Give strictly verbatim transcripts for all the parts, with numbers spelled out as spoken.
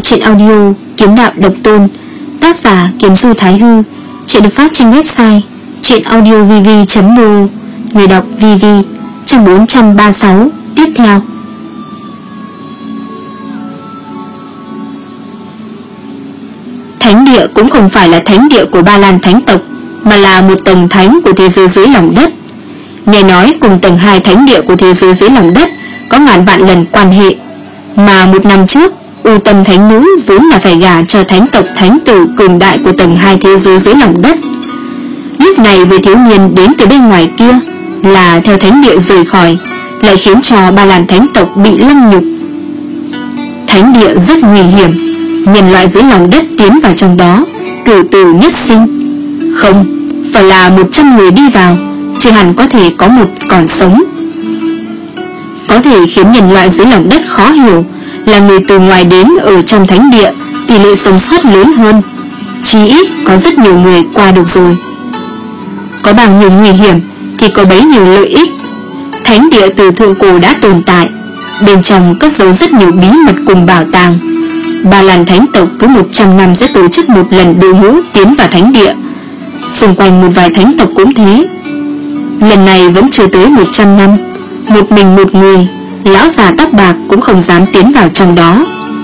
Truyện audio Kiếm Đạo Độc Tôn, tác giả Kiếm Du Thái Hư. Truyện được phát trên website truyện audio v v chấm n o. Người đọc vê vê. Chương bốn trăm ba mươi sáu. Tiếp theo. Thánh địa cũng không phải là thánh địa của Ba Lan thánh tộc, mà là một tầng thánh của thế giới dưới lòng đất. Nghe nói cùng tầng hai thánh địa của thế giới dưới lòng đất có ngàn vạn lần quan hệ. Mà một năm trước, U Tâm thánh nữ vốn là phải gả cho thánh tộc thánh tử cường đại của tầng hai thế giới dưới lòng đất. Lúc này với thiếu niên đến từ bên ngoài kia là theo thánh địa rời khỏi, lại khiến cho Ba Lan thánh tộc bị lăng nhục. Thánh địa rất nguy hiểm, nhân loại dưới lòng đất tiến vào trong đó cửu tử nhất sinh. Không, phải là một trăm người đi vào, chỉ hẳn có thể có một còn sống. Có thể khiến nhân loại dưới lòng đất khó hiểu là người từ ngoài đến ở trong thánh địa tỷ lệ sống sót lớn hơn, chí ít có rất nhiều người qua được rồi. Có bao nhiêu nguy hiểm thì có bấy nhiêu lợi ích. Thánh địa từ thượng cổ đã tồn tại, bên trong cất giấu rất nhiều bí mật cùng bảo tàng. Ba Lan thánh tộc cứ một trăm năm sẽ tổ chức một lần đội ngũ tiến vào thánh địa. Xung quanh một vài thánh tộc cũng thế. Lần này vẫn chưa tới một trăm năm, một mình một người, lão già tóc bạc cũng không dám tiến vào trong đó.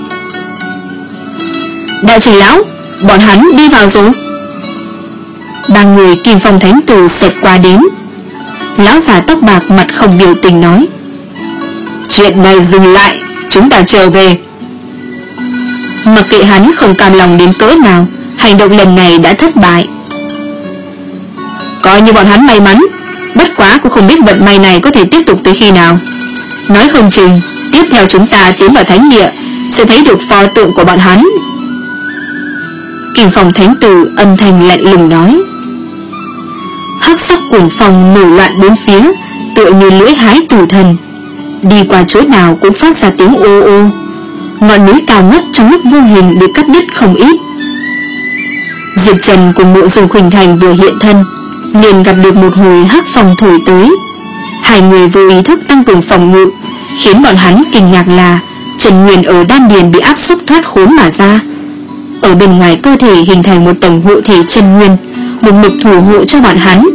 Đại trưởng lão, bọn hắn đi vào rồi. Ba người Kim Phong thánh tử xẹt qua đến. Lão già tóc bạc mặt không biểu tình nói: chuyện này dừng lại, chúng ta trở về. Mặc kệ hắn không cam lòng đến cỡ nào, hành động lần này đã thất bại. Coi như bọn hắn may mắn, bất quá cũng không biết vận may này có thể tiếp tục tới khi nào. Nói không chừng tiếp theo chúng ta tiến vào thánh địa sẽ thấy được pho tượng của bọn hắn. Kim Phong thánh tử âm thanh lạnh lùng nói. Hắc sắc cuồng phong nổi loạn bốn phía, tựa như lưỡi hái tử thần. Đi qua chỗ nào cũng phát ra tiếng ô ô. Ngọn núi cao ngất trong lúc vô hình bị cắt đứt không ít. Diệp Trần cùng Mộ Dung Khuynh Thành vừa hiện thân, liền gặp được một hồi hắc phong thổi tới. Hai người vô ý thức tăng cường phòng ngự, khiến bọn hắn kinh ngạc là Trần Nguyên ở đan điền bị áp xúc thoát khốn mà ra. Ở bên ngoài cơ thể hình thành một tầng hộ thể Trần Nguyên, một mực thủ hộ cho bọn hắn.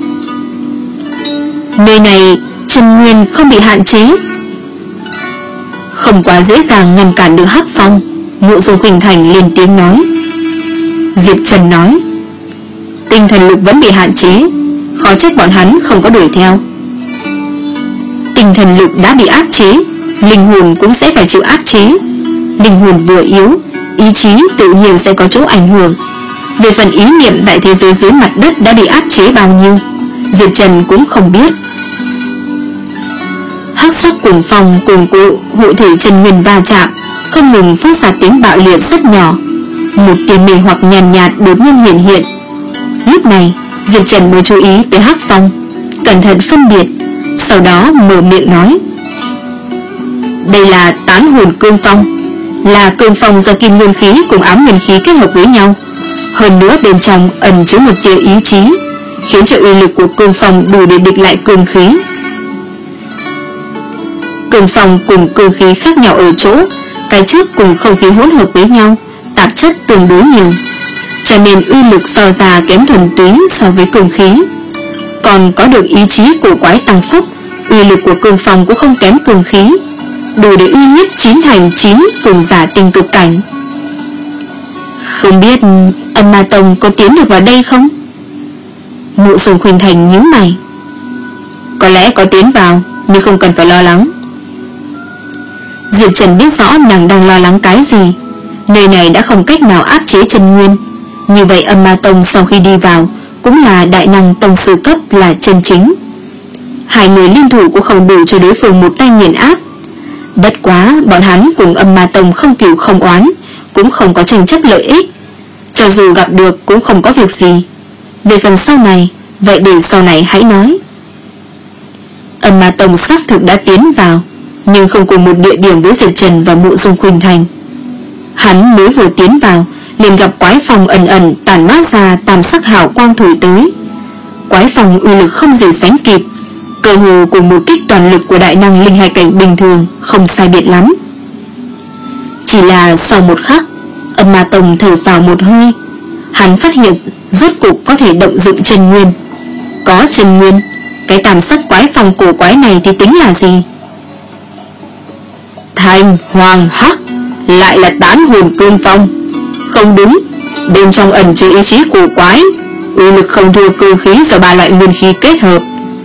Nơi này Trần Nguyên không bị hạn chế, không quá dễ dàng ngăn cản được hắc phong. Mộ Dung Khuynh Thành lên tiếng nói. Diệp Trần nói: tinh thần lực vẫn bị hạn chế, khó trách bọn hắn không có đuổi theo. Tinh thần lực đã bị áp chế, linh hồn cũng sẽ phải chịu áp chế. Linh hồn vừa yếu, ý chí tự nhiên sẽ có chỗ ảnh hưởng. Về phần ý niệm tại thế giới dưới mặt đất đã bị áp chế bao nhiêu, Diệp Trần cũng không biết. Hắc sắc cuồng phong cùng cụ hộ thể Trần Nguyên va chạm, không ngừng phát ra tiếng bạo liệt rất nhỏ. Một tia mê hoặc nhàn nhạt, nhạt đột nhiên hiện hiện. Lúc này Diệp Trần mới chú ý tới hắc phong, cẩn thận phân biệt, sau đó mở miệng nói: đây là tán hồn cương phong, là cương phong do kim nguyên khí cùng ám nguyên khí kết hợp với nhau. Hơn nữa bên trong ẩn chứa một tia ý chí, khiến cho uy lực của cương phong đủ để địch lại cương khí. Cương phong cùng cương khí khác nhau ở chỗ, cái trước cùng không khí hỗn hợp với nhau, tạp chất tương đối nhiều, cho nên uy lực so ra kém thuần túy so với cương khí. Còn có được ý chí của quái tăng phúc, uy lực của cương phong cũng không kém cương khí, đủ để uy hiếp chín thành chín cường giả tinh cực cảnh. Không biết Âm Ma Tông có tiến được vào đây không? Mộ Dung Khuynh Thành nhíu mày. Có lẽ có tiến vào, nhưng không cần phải lo lắng. Diệp Trần biết rõ nàng đang lo lắng cái gì. Nơi này đã không cách nào áp chế Trần Nguyên. Như vậy Âm Ma Tông sau khi đi vào cũng là đại năng tông sư cấp là chân chính. Hai người liên thủ cũng không đủ cho đối phương một tay nghiền áp. Bất quá bọn hắn cùng Âm Ma Tông không cừu không oán, cũng không có tranh chấp lợi ích. Cho dù gặp được cũng không có việc gì. Về phần sau này, vậy để sau này hãy nói. Âm Ma Tông xác thực đã tiến vào, nhưng không cùng một địa điểm với Diệp Trần và Mộ Dung Khuynh Thành. Hắn mới vừa tiến vào liền gặp quái phong ẩn ẩn tản mát ra tam sắc hào quang thổi tới. Quái phong uy lực không gì sánh kịp, cơ hồ cùng một kích toàn lực của đại năng linh hải cảnh bình thường không sai biệt lắm. Chỉ Chỉ là sau một khắc, Âm Ma Tông thở vào một hơi. Hắn phát hiện rốt cục có thể động dụng chân nguyên. Có chân nguyên, cái tam sắc quái phong cổ quái này thì tính là gì? Thanh Hoàng Hắc, lại là tán hồn cương phong. Không đúng, bên trong ẩn chứa ý chí cổ quái, uy lực không thua cương khí do ba loại nguyên khí kết hợp.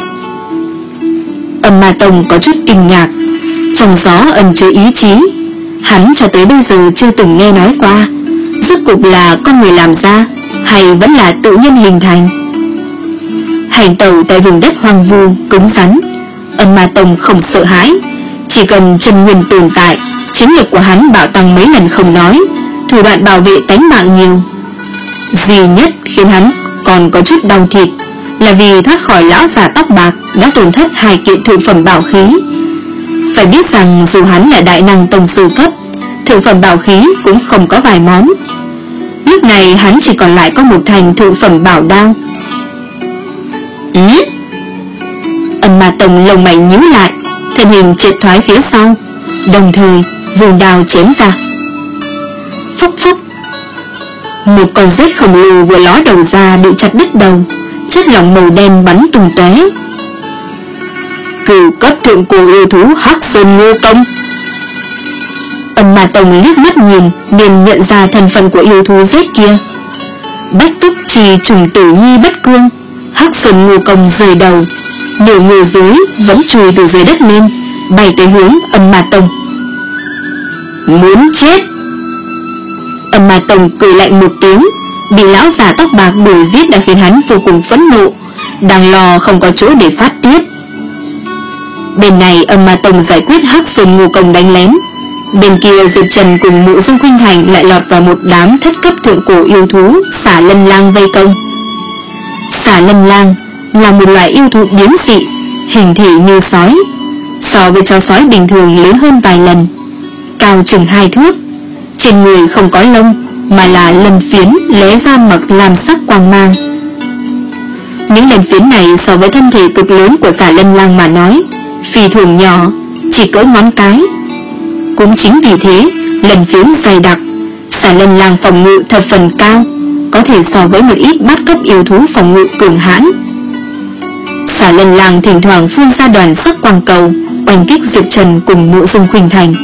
Âm Ma Tông có chút kinh ngạc. Trong gió ẩn chứa ý chí, hắn cho tới bây giờ chưa từng nghe nói qua. Rốt cục là con người làm ra hay vẫn là tự nhiên hình thành? Hành tẩu tại vùng đất hoang vu cứng rắn, Âm Ma Tông không sợ hãi. Chỉ cần chân nguyên tồn tại, chiến lực của hắn bạo tăng mấy lần không nói, thủ đoạn bảo vệ tánh mạng nhiều. Duy nhất khiến hắn còn có chút đau thịt là vì thoát khỏi lão già tóc bạc đã tổn thất hai kiện thượng phẩm bảo khí. Phải biết rằng dù hắn là đại năng tông sư cấp, thượng phẩm bảo khí cũng không có vài món. Lúc này hắn chỉ còn lại có một thành thượng phẩm bảo đao. Ý? Âm Ma Tông lông mày nhíu lại, thân hình triệt thoái phía sau, đồng thời vùng đao chém ra. Phốc phốc, một con rết khổng lồ vừa ló đầu ra bị chặt đứt đầu, chất lỏng màu đen bắn tung tóe. Cửu cấp thượng cổ yêu thú Hắc Sơn Ngô Công. Âm Ma Tông liếc mắt nhìn liền nhận ra thân phận của yêu thú rết kia. Bách túc trì trùng tử nhi bất cương. Hắc Sơn Ngô Công rời đầu, nửa người dưới vẫn chui từ dưới đất lên, bay tới hướng Âm Ma Tông. Muốn chết! Âm Ma Tông cười lạnh một tiếng. Bị lão già tóc bạc đuổi giết đã khiến hắn vô cùng phẫn nộ, đang lo không có chỗ để phát tiết. Bên này Âm Ma Tông giải quyết Hắc Sơn Ngô Công đánh lén, bên kia Diệp Trần cùng Mộ Dương Khuynh Thành lại lọt vào một đám thất cấp thượng cổ yêu thú Xà Lân Lang vây công. Xà Lân Lang là một loại yêu thú biến dị, hình thể như sói, so với chó sói bình thường lớn hơn vài lần, cao chừng hai thước. Trên người không có lông mà là lân phiến lóe ra mặc lam sắc quang mang. Những lân phiến này so với thân thể cực lớn của Xà Lân Lang mà nói phi thường nhỏ, chỉ cỡ ngón cái. Cũng chính vì thế, lân phiến dày đặc, Xà Lân Lang phòng ngự thập phần cao, có thể so với một ít bát cấp yêu thú phòng ngự cường hãn. Xà Lân Lang thỉnh thoảng phun ra đoàn sắc quang cầu, oanh kích Diệp Trần cùng Mộ Dương Khuynh Thành.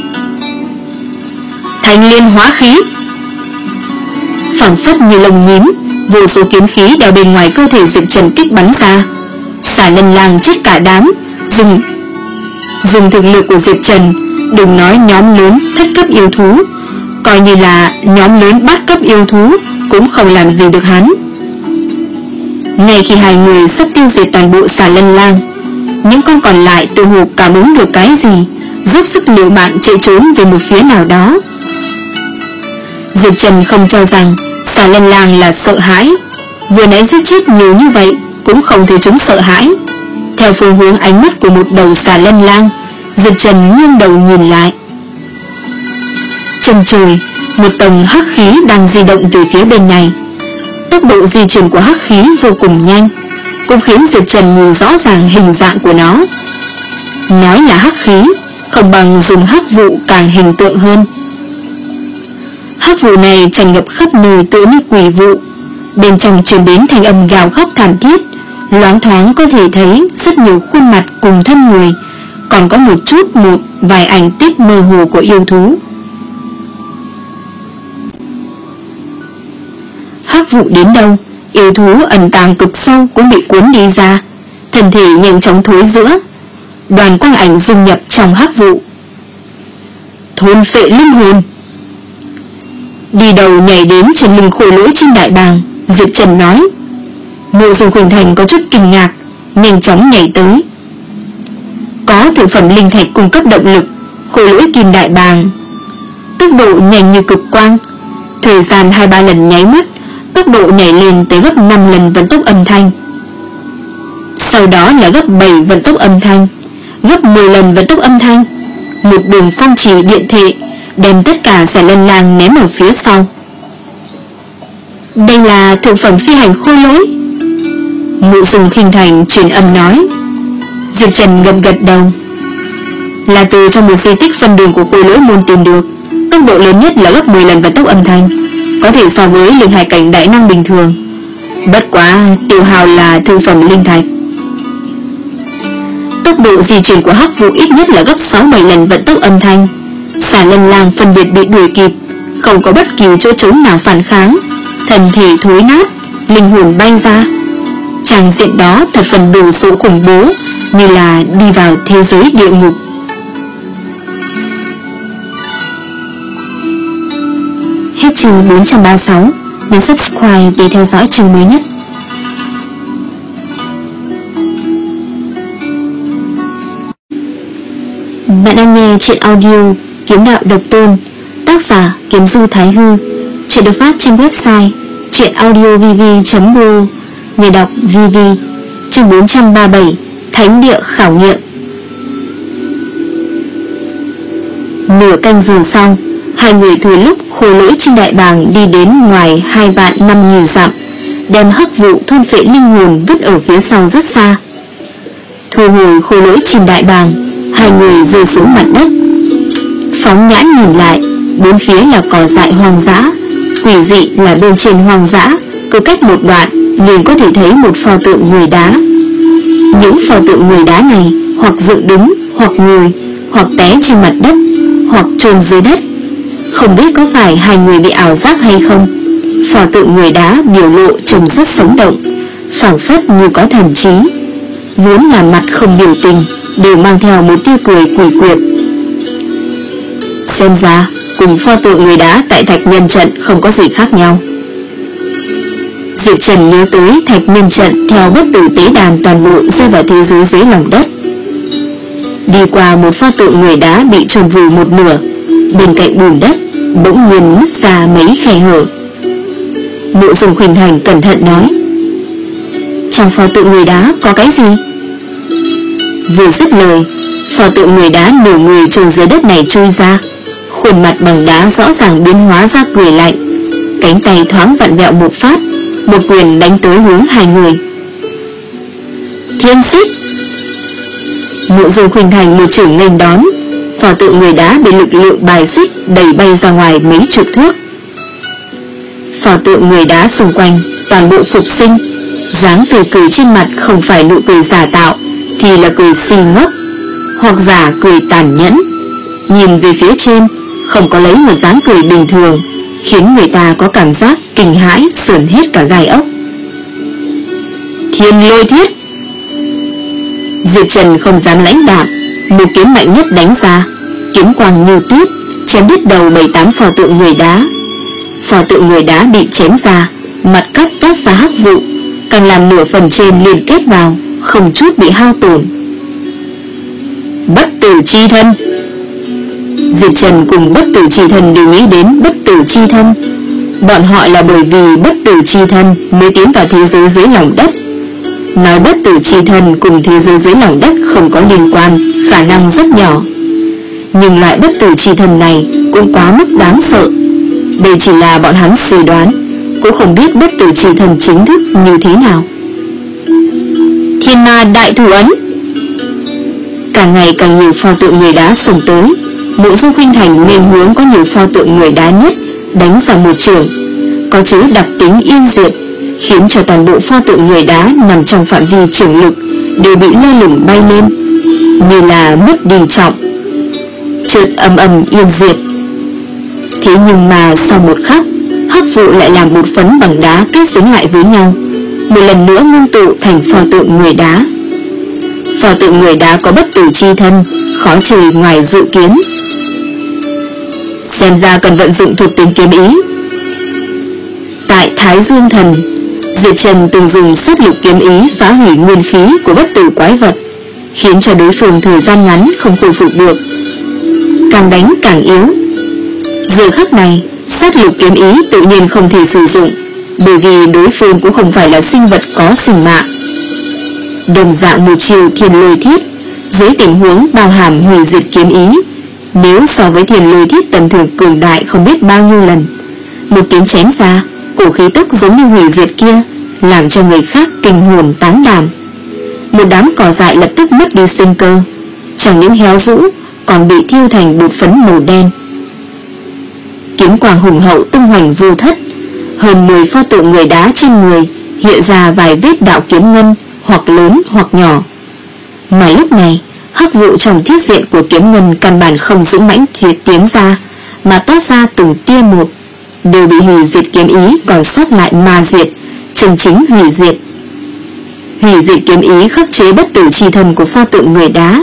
Thanh liên hóa khí. Phảng phất như lồng nhím, vô số kiếm khí đeo bên ngoài cơ thể Diệp Trần kích bắn ra. Xà Lân Lang chết cả đám. Dùng Dùng thực lực của Diệp Trần, đừng nói nhóm lớn thất cấp yêu thú, coi như là nhóm lớn bát cấp yêu thú cũng không làm gì được hắn. Ngay khi hai người sắp tiêu diệt toàn bộ Xà Lân Lang, những con còn lại tự hồ cảm ứng được cái gì, dốc sức liều mạng chạy trốn về một phía nào đó. Diệp Trần không cho rằng Xà Lân Lang là sợ hãi, vừa nãy giết chết nhiều như vậy cũng không thấy chúng sợ hãi. Theo phương hướng ánh mắt của một đầu Xà Lân Lang, Diệp Trần nghiêng đầu nhìn lại. Chân trời, một tầng hắc khí đang di động về phía bên này. Tốc độ di chuyển của hắc khí vô cùng nhanh, cũng khiến Diệp Trần nhìn rõ ràng hình dạng của nó. Nói là hắc khí, không bằng dùng hắc vụ càng hình tượng hơn. Hắc vụ này tràn ngập khắp nơi tựa như quỷ vụ, bên trong truyền đến thanh âm gào khóc thảm thiết, loáng thoáng có thể thấy rất nhiều khuôn mặt cùng thân người, còn có một chút một vài ảnh tích mơ hồ của yêu thú. Hắc vụ đến đâu, yêu thú ẩn tàng cực sâu cũng bị cuốn đi ra, thân thể nhanh chóng thối rữa. Đoàn quang ảnh dung nhập trong hắc vụ. Thôn phệ linh hồn. Đi đầu nhảy đến trên lưng khôi lỗi trên đại bàng, Diệp Trần nói. Mộ Dương Khuynh Thành có chút kinh ngạc, nhanh chóng nhảy tới. Có thượng phẩm linh thạch cung cấp động lực, khôi lỗi kim đại bàng tốc độ nhanh như cực quang, thời gian hai ba lần nháy mắt, tốc độ nhảy lên tới gấp năm lần vận tốc âm thanh. Sau đó là gấp bảy vận tốc âm thanh, gấp mười lần vận tốc âm thanh. Một đường phong trì điện thệ đem tất cả Xà Lân Lang ném ở phía sau. Đây là thượng phẩm phi hành khôi lỗi. Mộ Dương Khuynh Thành truyền âm nói. Diệp Trần gật gật đầu. Là từ trong một di tích phân đường của khôi lỗi môn tìm được, Tốc độ lớn nhất là gấp mười lần vận tốc âm thanh, có thể so với linh hải cảnh đại năng bình thường. Bất quá tiêu hao là thương phẩm linh thạch. Tốc độ di chuyển của hắc vụ ít nhất là gấp sáu bảy lần vận tốc âm thanh. Xà Lân Lang phân biệt bị đuổi kịp, không có bất kỳ chỗ trống nào phản kháng, thân thể thối nát, linh hồn bay ra. Tràng diện đó thật phần đủ số khủng bố, như là đi vào thế giới địa ngục. Hết chương bốn trăm ba mươi sáu. Nhấn subscribe để theo dõi chương mới nhất. Bạn đang nghe truyện audio Kiếm Đạo Độc Tôn, tác giả Kiếm Du Thái Hư. Truyện được phát trên website truyệnaudiovv chấm ro. Người đọc vê vê. Chương bốn trăm ba mươi bảy. Thánh địa khảo nghiệm. Nửa canh giờ sau, hai người thừa lúc khôi lỗi trên đại bàng đi đến ngoài hai vạn năm nghìn dặm, đem hắc vụ thôn phệ linh hồn vứt ở phía sau rất xa. Thu hồi khôi lỗi trên đại bàng, hai người rơi xuống mặt đất. Phóng nhãn nhìn lại, bốn phía là cỏ dại hoang dã. Quỷ dị là bên trên hoang dã, cứ cách một đoạn liền có thể thấy một pho tượng người đá. Những pho tượng người đá này hoặc dựng đứng, hoặc ngồi, hoặc té trên mặt đất, hoặc chôn dưới đất. Không biết có phải hai người bị ảo giác hay không, pho tượng người đá biểu lộ trông rất sống động, phảng phất như có thần trí. Vốn là mặt không biểu tình, đều mang theo một tia cười quỷ quyệt. Xem ra cùng pho tượng người đá tại Thạch Nhân Trận không có gì khác nhau. Diệp Trần nhớ tới Thạch Nhân Trận theo bất tử tế đàn toàn bộ rơi vào thế giới dưới lòng đất. Đi qua một pho tượng người đá bị chôn vùi một nửa, bên cạnh bùn đất bỗng nhiên nứt ra mấy khe hở. Mộ Dung Khuynh Thành cẩn thận nói: trong pho tượng người đá có cái gì? Vừa dứt lời, pho tượng người đá nửa người chôn dưới đất này trôi ra, khuôn mặt bằng đá rõ ràng biến hóa ra cười lạnh, cánh tay thoáng vặn vẹo một phát, một quyền đánh tới hướng hai người. Thiên xích! Mộ Dung Khuynh Thành một chưởng nghênh đón, pho tượng người đá bị lực lượng bài xích đẩy bay ra ngoài mấy chục thước. Pho tượng người đá xung quanh toàn bộ phục sinh, dáng tươi cười trên mặt không phải nụ cười giả tạo thì là cười si ngốc, hoặc giả cười tàn nhẫn. Nhìn về phía trên, không có lấy một dáng cười bình thường, khiến người ta có cảm giác kinh hãi sởn hết cả gai ốc. Thiên lôi thiết! Diệp Trần không dám lãnh đạm, một kiếm mạnh nhất đánh ra, kiếm quang như tuyết chém đứt đầu bảy tám pho tượng người đá. Pho tượng người đá bị chém ra, mặt cắt toát ra hắc vụ, càng làm nửa phần trên liên kết vào, không chút bị hao tổn. Bất tử chi thân! Diệp Trần cùng bất tử chi thân đều nghĩ đến bất tử chi thân. Bọn họ là bởi vì bất tử chi thân mới tiến vào thế giới dưới lòng đất. Nói bất tử chi thân cùng thế giới dưới lòng đất không có liên quan, khả năng rất nhỏ. Nhưng loại bất tử chi thân này cũng quá mức đáng sợ. Đây chỉ là bọn hắn suy đoán, cũng không biết bất tử chi thân chính thức như thế nào. Thiên ma đại thủ ấn! Càng ngày càng nhiều pho tượng người đá xông tới. Mộ Dung Khuynh Thành nên hướng có nhiều pho tượng người đá nhất đánh ra một trường, có chứa đặc tính yên diệt, khiến cho toàn bộ pho tượng người đá nằm trong phạm vi trường lực đều bị lơ lửng bay lên, như là mất đi trọng, chợt ầm ầm yên diệt. Thế nhưng mà sau một khắc, hắc vụ lại làm bột phấn bằng đá kết dính lại với nhau, một lần nữa ngưng tụ thành pho tượng người đá. Pho tượng người đá có bất tử chi thân, khó trừ ngoài dự kiến. Xem ra cần vận dụng thuộc tính kiếm ý. Tại Thái Dương Thần, Diệp Trần từng dùng sát lục kiếm ý phá hủy nguyên khí của bất tử quái vật, khiến cho đối phương thời gian ngắn không khôi phục được, càng đánh càng yếu. Giờ khắc này, sát lục kiếm ý tự nhiên không thể sử dụng, bởi vì đối phương cũng không phải là sinh vật có sinh mạng. Đồng dạng một chiều thiên lôi thiết, dưới tình huống bao hàm hủy diệt kiếm ý, nếu so với thiên lôi thiết tầm thường cường đại không biết bao nhiêu lần, một kiếm chém ra, cổ khí tức giống như hủy diệt kia, làm cho người khác kinh hồn tán đảm. Một đám cỏ dại lập tức mất đi sinh cơ, chẳng những héo rũ, còn bị thiêu thành bột phấn màu đen. Kiếm quang hùng hậu tung hoành vô thất, hơn mười pho tượng người đá trên người hiện ra vài vết đạo kiếm ngân, hoặc lớn hoặc nhỏ. Mà lúc này hắc vụ trong thiết diện của kiếm ngân căn bản không dũng mãnh tiến ra, mà toát ra từng tia một, đều bị hủy diệt kiếm ý còn sót lại ma diệt, chân chính hủy diệt. Hủy diệt kiếm ý khắc chế bất tử chi thân của pho tượng người đá.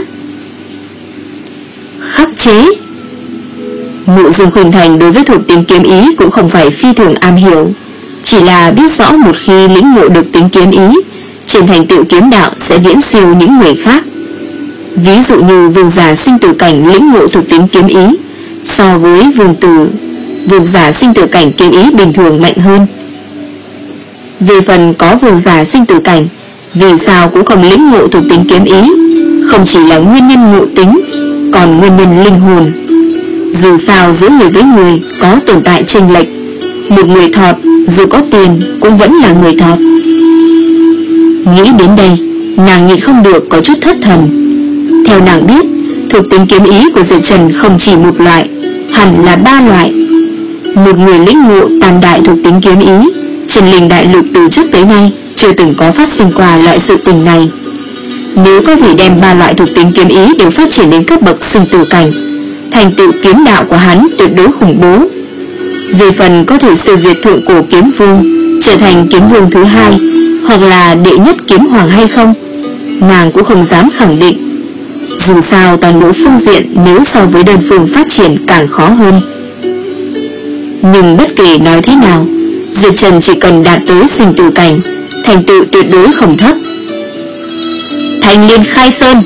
Khắc chế? Mộ Dương Khuynh Thành đối với thuộc tính kiếm ý cũng không phải phi thường am hiểu, chỉ là biết rõ một khi lĩnh ngộ được tính kiếm ý, trên thành tựu kiếm đạo sẽ viễn siêu những người khác. Ví dụ như vương giả sinh tử cảnh lĩnh ngộ thuộc tính kiếm ý so với vương tử vương giả sinh tử cảnh kiếm ý bình thường mạnh hơn. Về phần có vương giả sinh tử cảnh, vì sao cũng không lĩnh ngộ thuộc tính kiếm ý, không chỉ là nguyên nhân ngộ tính, còn nguyên nhân linh hồn. Dù sao giữa người với người có tồn tại chênh lệch, một người thọt dù có tiền cũng vẫn là người thọt. Nghĩ đến đây, nàng nhịn không được có chút thất thần. Theo nàng biết, thuộc tính kiếm ý của Diệp Trần không chỉ một loại, hẳn là ba loại. Một người lĩnh ngộ tam đại thuộc tính kiếm ý, trên linh đại lục từ trước tới nay chưa từng có phát sinh qua loại sự tình này. Nếu có thể đem ba loại thuộc tính kiếm ý đều phát triển đến cấp bậc sinh tử cảnh, thành tựu kiếm đạo của hắn tuyệt đối khủng bố. Về phần có thể siêu việt thượng cổ kiếm vương, trở thành kiếm vương thứ hai, hoặc là đệ nhất kiếm hoàng hay không, nàng cũng không dám khẳng định. Dù sao toàn bộ phương diện nếu so với đơn phương phát triển càng khó hơn. Nhưng bất kể nói thế nào, Diệp Trần chỉ cần đạt tới sinh tử cảnh, thành tựu tuyệt đối không thấp. Thanh Liên khai sơn.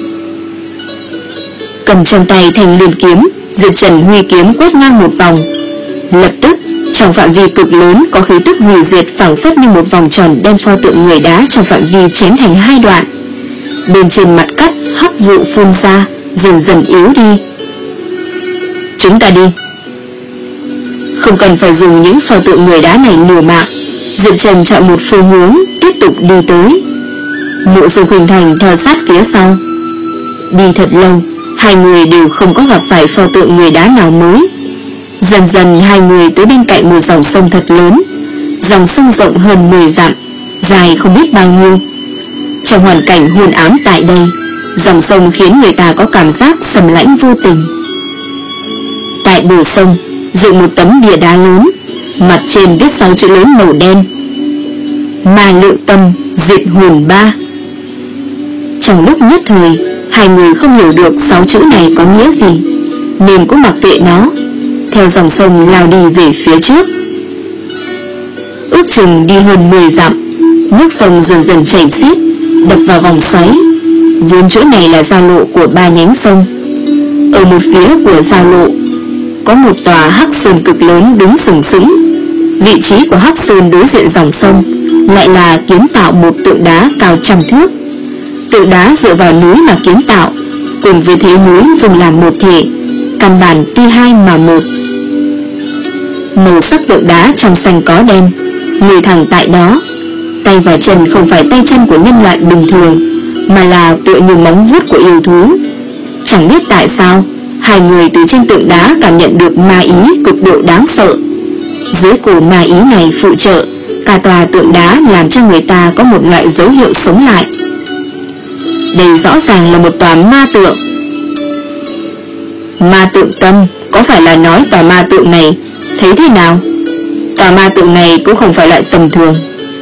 Cầm trong tay thanh liên kiếm, Diệp Trần huy kiếm quét ngang một vòng. Lập tức trong phạm vi cực lớn có khí tức hủy diệt phảng phất như một vòng tròn đem pho tượng người đá trong phạm vi chém thành hai đoạn. Bên trên mặt cắt hắc vụ phun ra, dần dần yếu đi. Chúng ta đi. Không cần phải dùng những pho tượng người đá này liều mạng, Diệp Trần chọn một phương hướng tiếp tục đi tới. Mộ Dương Khuynh Thành theo sát phía sau. Đi thật lâu, hai người đều không có gặp phải pho tượng người đá nào mới. Dần dần hai người tới bên cạnh một dòng sông thật lớn. Dòng sông rộng hơn mười dặm, dài không biết bao nhiêu. Trong hoàn cảnh hôn ám tại đây, dòng sông khiến người ta có cảm giác sầm lãnh vô tình. Tại bờ sông dựng một tấm bia đá lớn, mặt trên viết sáu chữ lớn màu đen: Ma Lượng Tâm Diệt Hồn Ba. Trong lúc nhất thời, hai người không hiểu được sáu chữ này có nghĩa gì, nên cũng mặc kệ nó, theo dòng sông lao đi về phía trước. Ước chừng đi hơn mười dặm, nước sông dần dần chảy xiết, đập vào vòng xoáy. Vốn chỗ này là giao lộ của ba nhánh sông. Ở một phía của giao lộ có một tòa hắc sơn cực lớn đứng sừng sững. Vị trí của hắc sơn đối diện dòng sông lại là kiến tạo một tượng đá cao trăm thước. Tượng đá dựa vào núi mà kiến tạo, cùng với thế núi dùng làm một thể, căn bản tuy hai mà một. Màu sắc tượng đá trong xanh có đen, người thẳng tại đó. Tay và chân không phải tay chân của nhân loại bình thường, mà là tựa như móng vuốt của yêu thú. Chẳng biết tại sao, hai người từ trên tượng đá cảm nhận được ma ý cực độ đáng sợ. Dưới cổ ma ý này phụ trợ, cả tòa tượng đá làm cho người ta có một loại dấu hiệu sống lại. Đây rõ ràng là một tòa ma tượng. Ma tượng tâm, có phải là nói tòa ma tượng này thấy thế nào? Tòa ma tượng này cũng không phải loại tầm thường.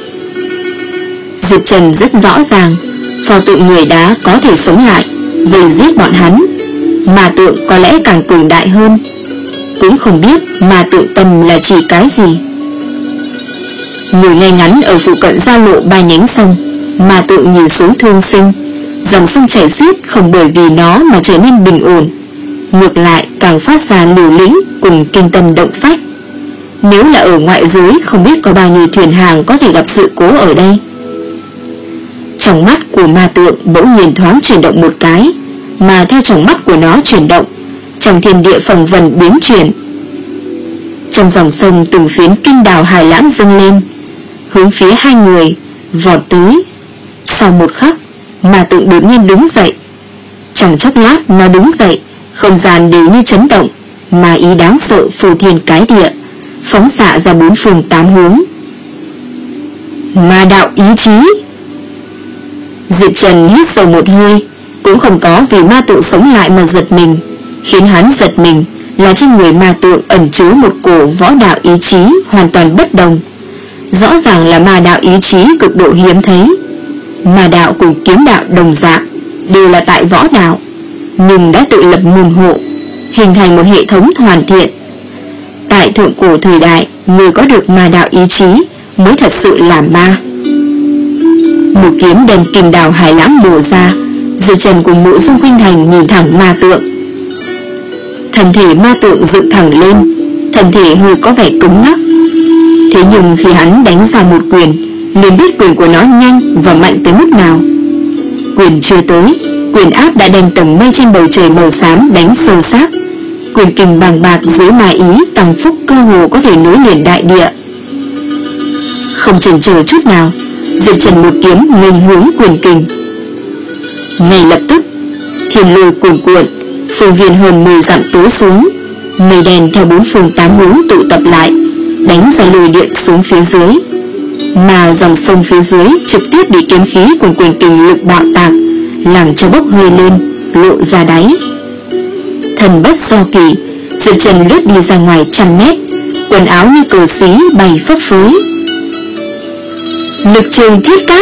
Diệp Trần rất rõ ràng, pho tượng người đá có thể sống lại, vây giết bọn hắn. Ma tượng có lẽ càng cường đại hơn. Cũng không biết ma tượng tâm là chỉ cái gì. Ngồi ngay ngắn ở phụ cận giao lộ ba nhánh sông, ma tượng nhìn xuống thương sinh. Dòng sông chảy xiết không bởi vì nó mà trở nên bình ổn, ngược lại càng phát ra liều lĩnh cùng kinh tâm động phách. Nếu là ở ngoại giới, không biết có bao nhiêu thuyền hàng có thể gặp sự cố ở đây. Trong mắt của ma tượng bỗng nhiên thoáng chuyển động một cái, mà theo trong mắt của nó chuyển động, trong thiên địa phồng vần biến chuyển. Trong dòng sông từng phiến kinh đào hải lãng dâng lên, hướng phía hai người vọt tới. Sau một khắc, ma tượng đột nhiên đứng dậy. Trong chốc lát nó đứng dậy, không gian đều như chấn động, ma ý đáng sợ phù thiên cái địa, phóng xạ ra bốn phương tám hướng. Ma đạo ý chí. Diệp Trần hít sâu một hơi, cũng không có vì ma tượng sống lại mà giật mình. Khiến hắn giật mình là trên người ma tượng ẩn chứa một cổ võ đạo ý chí hoàn toàn bất đồng. Rõ ràng là ma đạo ý chí cực độ hiếm thấy. Ma đạo cùng kiếm đạo đồng dạng, đều là tại võ đạo, nhưng đã tự lập môn hộ, hình thành một hệ thống hoàn thiện. Tại thượng cổ thời đại, người có được ma đạo ý chí mới thật sự là ma. Một kiếm đèn kìm đào hải lãng bổ ra, Diệp Trần cùng Mộ Dung Khuynh Thành nhìn thẳng ma tượng. Thân thể ma tượng dựng thẳng lên, thân thể hơi có vẻ cứng ngắc. Thế nhưng khi hắn đánh ra một quyền, liền biết quyền của nó nhanh và mạnh tới mức nào. Quyền chưa tới, quyền áp đã đem tầng mây trên bầu trời màu xám đánh sơ xác. Quyền kình bàng bạc dưới ma ý tăng phúc cơ hồ có thể nối liền đại địa. Không chần chờ chút nào, Diệp Trần một kiếm nghênh hướng quyền kình. Ngay lập tức, thiên lôi cuồn cuộn, phương viên hơn mười dặm tối xuống, mây đen theo bốn phương tám hướng tụ tập lại, đánh ra lôi điện xuống phía dưới. Mà dòng sông phía dưới trực tiếp bị kiếm khí cùng quyền kình lực bạo tạc, làm cho bốc hơi lên, lộ ra đáy. Thần bất do kỳ, Diệp Trần lướt đi ra ngoài trăm mét, quần áo như cờ xí bay phấp phới. Lực trường thiết cát.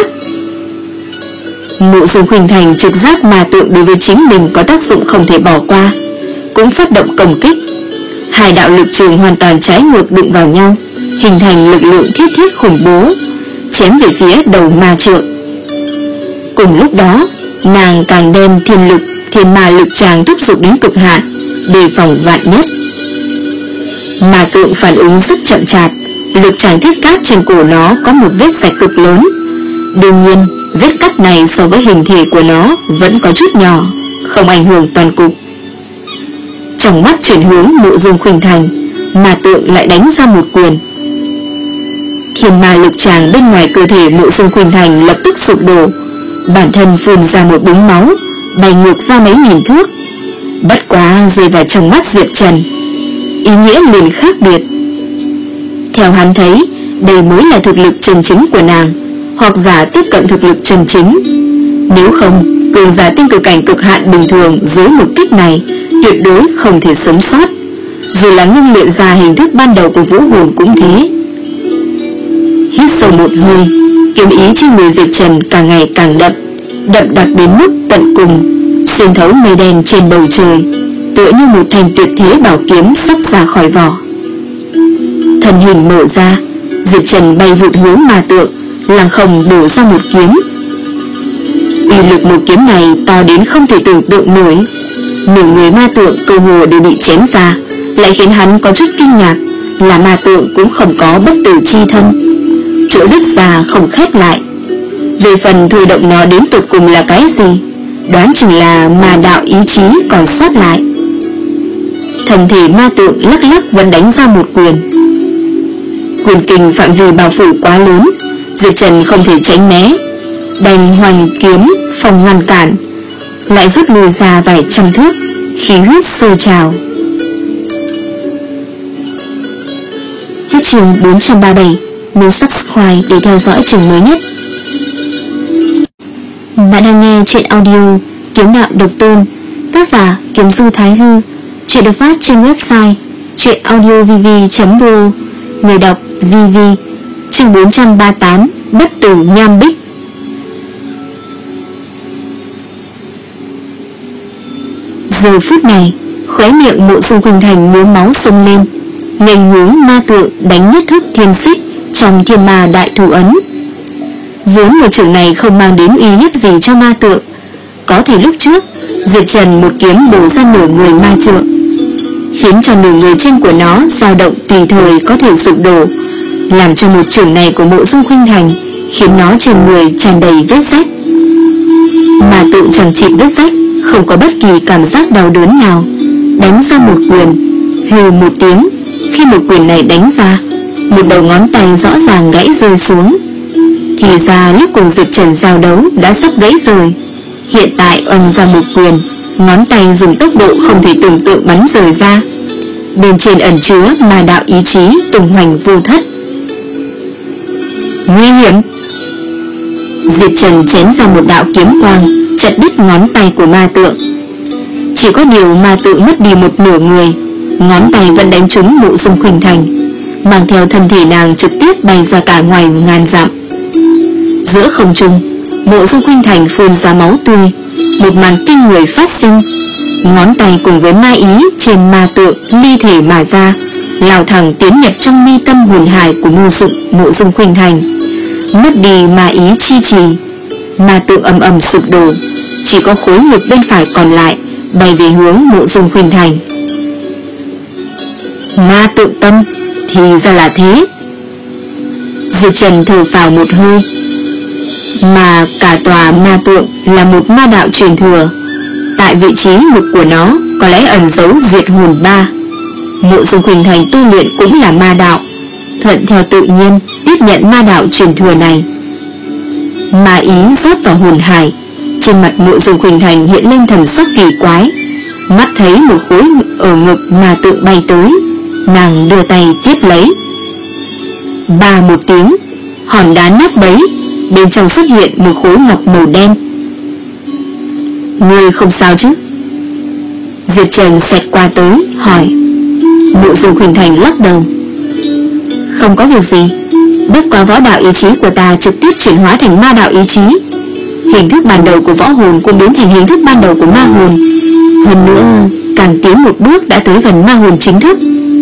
Mộ Dung Khuynh Thành trực giác ma tượng đối với chính mình có tác dụng không thể bỏ qua, cũng phát động công kích. Hai đạo lực trường hoàn toàn trái ngược đụng vào nhau, hình thành lực lượng thiết thiết khủng bố, chém về phía đầu ma trượng. Cùng lúc đó, nàng càng đem thiên lực, thiên ma lực tràng thúc giục đến cực hạn, đề phòng vạn nhất. Ma tượng phản ứng rất chậm chạp, lực tràng thiết cát trên cổ nó có một vết rạch cực lớn. Đương nhiên, vết cắt này so với hình thể của nó vẫn có chút nhỏ, không ảnh hưởng toàn cục. Trong mắt chuyển hướng Mộ Dung Khuynh Thành, ma tượng lại đánh ra một quyền. Thiên ma lực tràng bên ngoài cơ thể Mộ Dung Khuynh Thành lập tức sụp đổ, bản thân phun ra một búng máu, bay ngược ra mấy nghìn thước. Bất quá rơi vào trong mắt Diệp Trần, ý nghĩa liền khác biệt. Theo hắn thấy, đây mới là thực lực chân chính của nàng, hoặc giả tiếp cận thực lực chân chính. Nếu không, cường giả tinh cực cảnh cực hạn bình thường dưới một kích này tuyệt đối không thể sống sót. Dù là ngưng luyện ra hình thức ban đầu của vũ hồn cũng thế. Hít sâu một hơi, kiếm ý trên người Diệp Trần càng ngày càng đậm, đậm đặc đến mức tận cùng, xuyên thấu mây đen trên bầu trời, tựa như một thanh tuyệt thế bảo kiếm sắp ra khỏi vỏ. Thân hình mở ra, Diệp Trần bay vụt hướng ma tượng, lăng không bổ ra một kiếm. Uy lực một kiếm này to đến không thể tưởng tượng nổi. Nửa người ma tượng cơ hồ đều bị chém ra, lại khiến hắn có chút kinh ngạc là ma tượng cũng không có bất tử chi thân, chỗ đứt ra không khép lại. Về phần thôi động nó đến tột cùng là cái gì, đoán chừng là ma đạo ý chí còn sót lại. Thân thể ma tượng lắc lắc vẫn đánh ra một quyền. Quyền kình phạm vi bao phủ quá lớn, Diệp Trần không thể tránh né, đành hoành kiếm phòng ngăn cản, lại rút lui ra vài trăm thước, khí huyết sôi trào. Hết chương bốn trăm ba mươi bảy, nhấn subscribe để theo dõi chương mới nhất. Bạn đang nghe truyện audio Kiếm Đạo Độc Tôn, tác giả Kiếm Du Thái Hư. Truyện được phát trên website truyện audio v v chấm ro, người đọc vê vê. Chương bốn trăm ba mươi tám, Bất Tử Nham Bích. Giờ phút này, khóe miệng Mộ Dung Khuynh Thành múa máu sông lên, nghênh hướng ma tượng đánh nhất thức thiên xích trong thiên ma đại thủ ấn. Vốn một trường này không mang đến uy hiếp gì cho ma tượng, có thể lúc trước Diệp Trần một kiếm bổ ra nửa người ma trượng, khiến cho nửa người trên của nó dao động tùy thời có thể sụp đổ, làm cho một trường này của Mộ Dung Khuynh Thành khiến nó trên người tràn đầy vết rách. Ma tượng chẳng chịt vết rách, không có bất kỳ cảm giác đau đớn nào, đánh ra một quyền, hừ một tiếng. Khi một quyền này đánh ra, một đầu ngón tay rõ ràng gãy rơi xuống. Thì ra lúc cùng Diệp Trần giao đấu đã sắp gãy rời, hiện tại oanh ra một quyền, ngón tay dùng tốc độ không thể tưởng tượng bắn rời ra. bên trên ẩn chứa ma đạo ý chí tung hoành vô thất. Nguy hiểm! Diệp Trần chém ra một đạo kiếm quang, chặt đứt ngón tay của ma tượng. Chỉ có điều ma tượng mất đi một nửa người, ngón tay vẫn đánh trúng Mộ Dung Khuynh Thành, mang theo thân thể nàng trực tiếp bay ra cả ngoài ngàn dặm. Giữa không trung, Mộ Dung Khuynh Thành phun ra máu tươi, một màn kinh người phát sinh. Ngón tay cùng với ma ý trên ma tượng ly thể mà ra, lao thẳng tiến nhập trong mi tâm hồn hải của Mộ Dung Mộ Dung Khuynh Thành. Mất đi ma ý chi trì, ma tượng ầm ầm sụp đổ, chỉ có khối ngực bên phải còn lại bay về hướng Mộ Dung Khuynh Thành. Ma tượng tâm, thì ra là thế. Diệp Trần thở phào một hơi. Mà cả tòa ma tượng là một ma đạo truyền thừa, tại vị trí ngực của nó có lẽ ẩn giấu diệt hồn ba. Mộ Dung Khuynh Thành tu luyện cũng là ma đạo, thuận theo tự nhiên tiếp nhận ma đạo truyền thừa này. Ma ý rót vào hồn hải, trên mặt Mộ Dung Khuynh Thành hiện lên thần sắc kỳ quái. Mắt thấy một khối ở ngực ma tượng bay tới, nàng đưa tay tiếp lấy. Ba một tiếng, hòn đá nát bấy, bên trong xuất hiện một khối ngọc màu đen. Ngươi không sao chứ? Diệp Trần xẹt qua tới hỏi. Mộ Dung Khuynh Thành lắc đầu. Không có việc gì, bất quá võ đạo ý chí của ta trực tiếp chuyển hóa thành ma đạo ý chí. Hình thức ban đầu của võ hồn cũng biến thành hình thức ban đầu của ma hồn. Hơn nữa, càng tiến một bước đã tới gần ma hồn chính thức.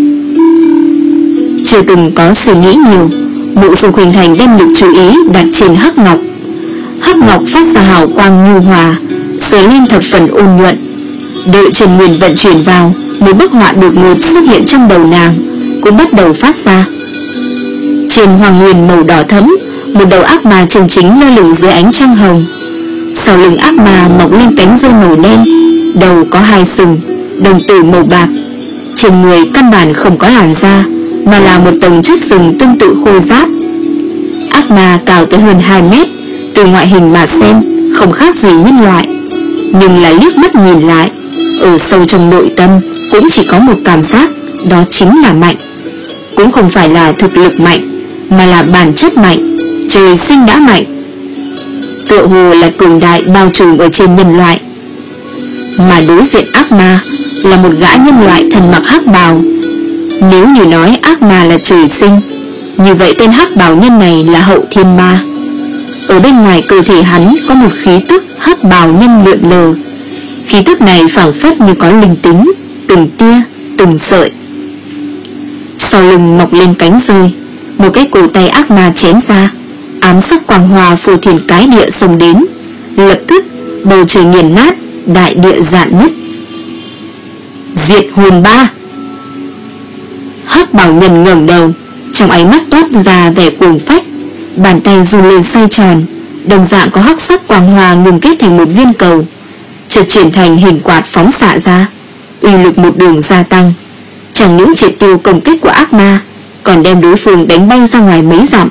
Chưa từng có suy nghĩ nhiều, Mộ Dung Khuynh Thành đem lực chú ý đặt trên hắc ngọc. Hắc ngọc phát ra hào quang nhu hòa, sờ lên thập phần ôn nhuận. Đợi Trần Nguyên vận chuyển vào, một bức họa đột ngột xuất hiện trong đầu nàng, cũng bắt đầu phát ra. Trên hoàng nguyên màu đỏ thẫm, một đầu ác ma chân chính lơ lửng dưới ánh trăng hồng. Sau lưng ác ma mọc lên cánh rơi màu đen, đầu có hai sừng, đồng tử màu bạc. Trên người căn bản không có làn da, mà là một tầng chất sừng tương tự khô giáp. Ác ma cao tới hơn hai mét, từ ngoại hình mà xem không khác gì nhân loại, nhưng là liếc mắt nhìn lại, ở sâu trong nội tâm cũng chỉ có một cảm giác, đó chính là mạnh. Cũng không phải là thực lực mạnh, mà là bản chất mạnh, trời sinh đã mạnh. Tựa hồ là cường đại bao trùm ở trên nhân loại. Mà đối diện ác ma là một gã nhân loại thân mặc hắc bào. Nếu như nói ác ma là trời sinh, như vậy tên hắc bào nhân này là hậu thiên ma. Ở bên ngoài cơ thể hắn có một khí tức hắc bào nhân lượn lờ. Khí tức này phảng phất như có linh tính, từng tia, từng sợi. Sau lưng mọc lên cánh rơi, một cái cổ tay ác ma chém ra, ám sắc quang hòa phù thiền cái địa xông đến. Lập tức bầu trời nghiền nát, đại địa rạn nứt. Diệt hồn ba. Hắc bảo nhân ngẩng đầu, trong ánh mắt toát ra vẻ cuồng phách, bàn tay run lên xoay tròn, đồng dạng có hắc sắc quang hòa ngừng kết thành một viên cầu, chợt chuyển thành hình quạt phóng xạ ra, uy lực một đường gia tăng. Chẳng những triệt tiêu công kích của ác ma, còn đem đối phương đánh bay ra ngoài mấy dặm.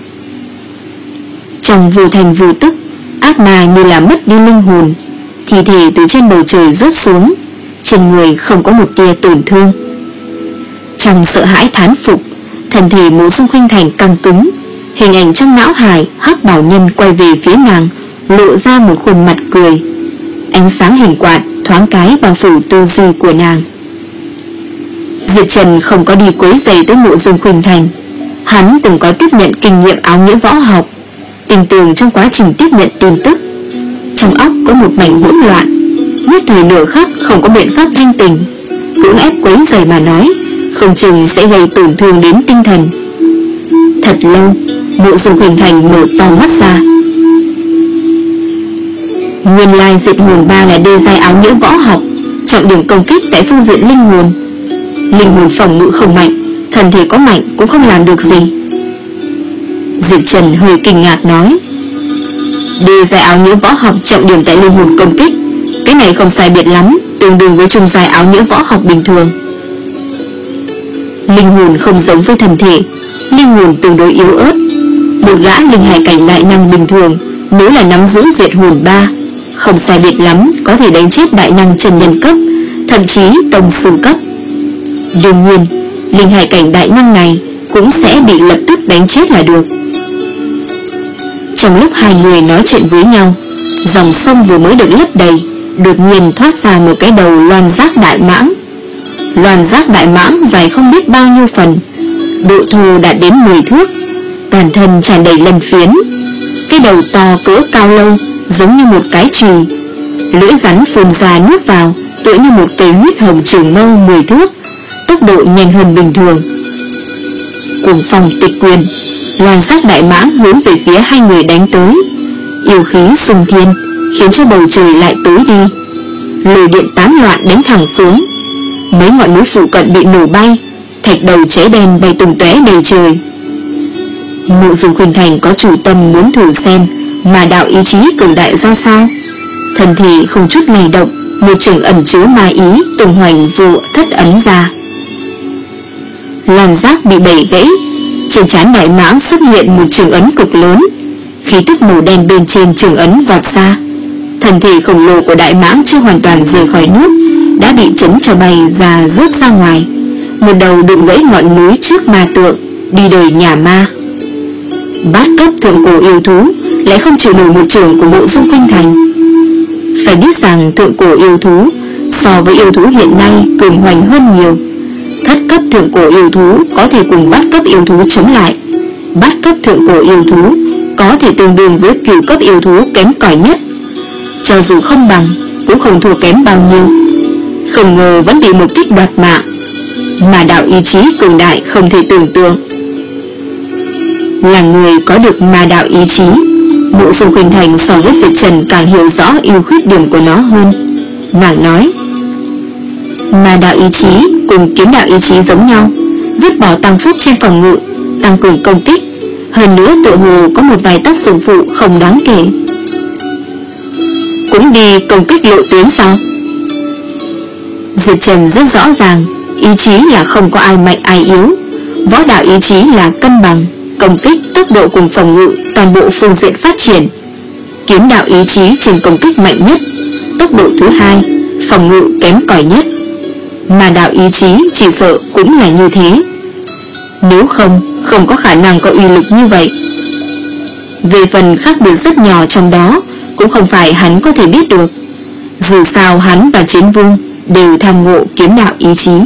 Trong vô thành vô tức, ác ma như là mất đi linh hồn, thi thể từ trên bầu trời rớt xuống, trên người không có một tia tổn thương. Trong sợ hãi thán phục, thân thể Mộ Dung Khuynh Thành căng cứng. Hình ảnh trong não hải hắc bảo nhân quay về phía nàng, lộ ra một khuôn mặt cười. Ánh sáng hình quạt thoáng cái bao phủ tư duy của nàng. Diệp Trần không có đi quấy rầy tới Mộ Dung Khuynh Thành. Hắn từng có tiếp nhận kinh nghiệm áo nghĩa võ học, tin tưởng trong quá trình tiếp nhận tin tức, trong óc có một mảnh hỗn loạn, nhất thời nửa khắc không có biện pháp thanh tình. Cưỡng ép quấy rầy mà nói, không chừng sẽ gây tổn thương đến tinh thần. Thật lâu, Mộ Dung Khuynh Thành mở to mắt ra. Nguyên lai diệt hồn ba là đê giai áo nghĩa võ học, trọng điểm công kích tại phương diện linh hồn. Linh hồn phòng ngự không mạnh, thân thể có mạnh cũng không làm được gì. Diệp Trần hơi kinh ngạc nói. Đê giai áo nghĩa võ học trọng điểm tại linh hồn công kích, cái này không sai biệt lắm, tương đương với trung giai áo nghĩa võ học bình thường. Linh hồn không giống với thân thể, linh hồn tương đối yếu ớt. Một gã linh hải cảnh đại năng bình thường, nếu là nắm giữ diệt hồn ba, không sai biệt lắm có thể đánh chết đại năng chân nhân cấp, thậm chí tông sư cấp. Đương nhiên, linh hải cảnh đại năng này cũng sẽ bị lập tức đánh chết là được. Trong lúc hai người nói chuyện với nhau, dòng sông vừa mới được lấp đầy, đột nhiên thoát ra một cái đầu loan giác đại mãng. Loan giác đại mãng dài không biết bao nhiêu phần, độ thô đạt đến mười thước, toàn thân tràn đầy lân phiến. Cái đầu to cỡ cao lâu, giống như một cái chùy, lưỡi rắn phun ra nuốt vào, tựa như một cây huyết hồng trường mâu mười thước, tốc độ nhanh hơn bình thường. Cuồng phong tịch quyền, loan giác đại mãng hướng về phía hai người đánh tới, yêu khí xung thiên, khiến cho bầu trời lại tối đi. Lôi điện tán loạn đánh thẳng xuống, mấy ngọn núi phụ cận bị nổ bay, thạch đầu cháy đen bay tung tóe đầy trời. Mộ Dương Khuynh Thành có chủ tâm muốn thử xem mà đạo ý chí cường đại ra sao. Thân thể không chút lay động, một trường ẩn chứa ma ý tung hoành vụ thất ấn ra. Lan giác bị bẩy gãy, trên trán đại mãng xuất hiện một trường ấn cực lớn, khí tức màu đen bên trên trường ấn vọt ra. Thân thể khổng lồ của đại mãng chưa hoàn toàn rời khỏi nước, đã bị chấn cho bay ra rớt ra ngoài, một đầu đụng gãy ngọn núi trước ma tượng, đi đời nhà ma. Bát cấp thượng cổ yêu thú lại không chịu nổi một trường của Mộ Dương Khuynh Thành. Phải biết rằng thượng cổ yêu thú so với yêu thú hiện nay cường hoành hơn nhiều. Thất cấp thượng cổ yêu thú có thể cùng bát cấp yêu thú chống lại, bát cấp thượng cổ yêu thú có thể tương đương với cửu cấp yêu thú kém cỏi nhất. Cho dù không bằng cũng không thua kém bao nhiêu. Không ngờ vẫn bị một kích đoạt mạng, mà đạo ý chí cường đại không thể tưởng tượng. Là người có được ma đạo ý chí, Mộ Dương Khuynh Thành so với Diệp Trần càng hiểu rõ ưu khuyết điểm của nó hơn. Nàng nói, ma đạo ý chí cùng kiếm đạo ý chí giống nhau, vứt bỏ tăng phúc trên phòng ngự, tăng cường công kích, hơn nữa tự hồ có một vài tác dụng phụ không đáng kể. Cũng đi công kích lộ tuyến sao? Diệp Trần rất rõ ràng, ý chí là không có ai mạnh ai yếu, võ đạo ý chí là cân bằng, công kích, tốc độ cùng phòng ngự toàn bộ phương diện phát triển. Kiếm đạo ý chí trên công kích mạnh nhất, tốc độ thứ hai, phòng ngự kém cỏi nhất. Mà đạo ý chí chỉ sợ cũng là như thế. Nếu không, không có khả năng có uy lực như vậy. Về phần khác biệt rất nhỏ trong đó, cũng không phải hắn có thể biết được. Dù sao hắn và Chiến Vương đều tham ngộ kiếm đạo ý chí.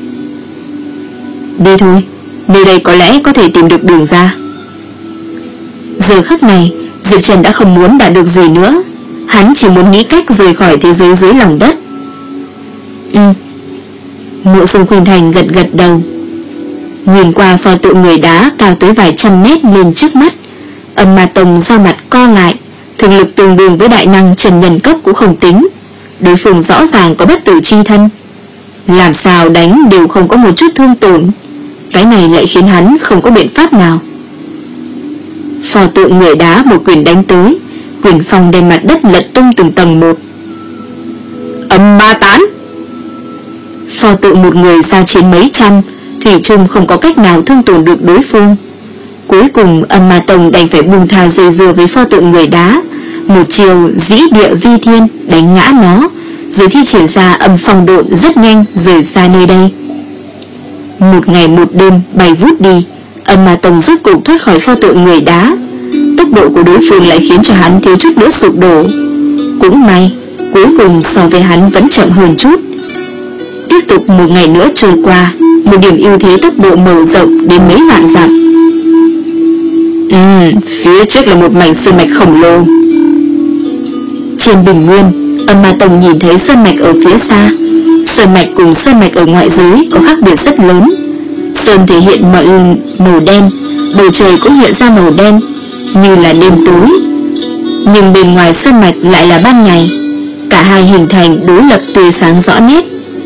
Đi thôi, nơi đây có lẽ có thể tìm được đường ra. Giờ khắc này, Diệp Trần đã không muốn đạt được gì nữa. Hắn chỉ muốn nghĩ cách rời khỏi thế giới dưới lòng đất. Ừ. Mộ Dương Khuynh Thành gật gật đầu. Nhìn qua pho tượng người đá cao tới vài trăm mét lên trước mắt, Âm Ma Tông ra mặt co lại. Thực lực tương đương với đại năng trần nhân cấp cũng không tính, đối phương rõ ràng có bất tử chi thân, làm sao đánh đều không có một chút thương tổn. Cái này lại khiến hắn không có biện pháp nào. Pho tượng người đá một quyền đánh tới, quyền phong đem mặt đất lật tung từng tầng một. Âm ma tán. Pho tượng một người ra chiến mấy trăm, thủy chung không có cách nào thương tổn được đối phương. Cuối cùng Âm Ma Tông đành phải buông tha dây dưa với pho tượng người đá, một chiều dĩ địa vi thiên đánh ngã nó, rồi thi triển ra âm phong độn rất nhanh rời xa nơi đây. Một ngày một đêm bay vút đi, Âm Ma Tông rốt cục thoát khỏi pho tượng người đá. Tốc độ của đối phương lại khiến cho hắn thiếu chút nữa sụp đổ. Cũng may, cuối cùng so với hắn vẫn chậm hơn chút. Tiếp tục một ngày nữa trôi qua, một điểm ưu thế tốc độ mở rộng đến mấy vạn dặm. Ừ, phía trước là một mảnh sơn mạch khổng lồ. Trên bình nguyên, Âm Ma Tông nhìn thấy sơn mạch ở phía xa. Sơn mạch cùng sơn mạch ở ngoại giới có khác biệt rất lớn. Sơn thể hiện màu, màu đen, bầu trời cũng hiện ra màu đen, như là đêm tối. Nhưng bên ngoài sơn mạch lại là ban ngày. Cả hai hình thành đối lập tươi sáng rõ nét.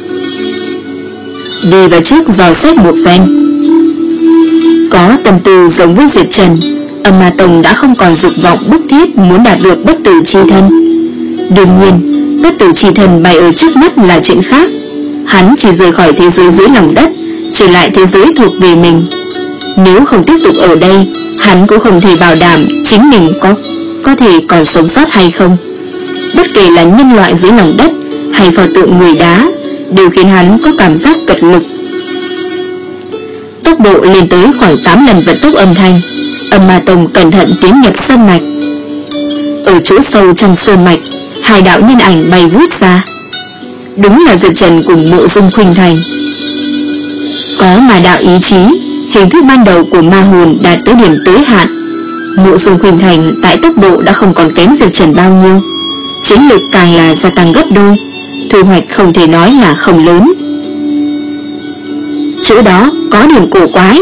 Đi vào trước dò xét một phen. Có tâm tư giống với Diệp Trần, Âm Ma Tông đã không còn dục vọng bức thiết muốn đạt được bất tử chi thân. Đương nhiên, bất tử chi thân bày ở trước mắt là chuyện khác. Hắn chỉ rời khỏi thế giới dưới lòng đất, trở lại thế giới thuộc về mình. Nếu không tiếp tục ở đây, hắn cũng không thể bảo đảm chính mình có có thể còn sống sót hay không. Bất kể là nhân loại dưới lòng đất hay pho tượng người đá, đều khiến hắn có cảm giác cật lực. tốc độ lên tới khoảng tám lần vận tốc âm thanh. Âm Ma Tông cẩn thận tiến nhập sơn mạch. Ở chỗ sâu trong sơn mạch, hai đạo nhân ảnh bay vút ra. Đúng là Diệp Trần cùng Mộ Dung Khuynh Thành. Có mà đạo ý chí, hình thức ban đầu của ma hồn đạt tới điểm tới hạn. Mộ Dung Khuynh Thành tại tốc độ đã không còn kém Diệp Trần bao nhiêu, chiến lực càng là gia tăng gấp đôi, thu hoạch không thể nói là không lớn. Chỗ đó có điểm cổ quái.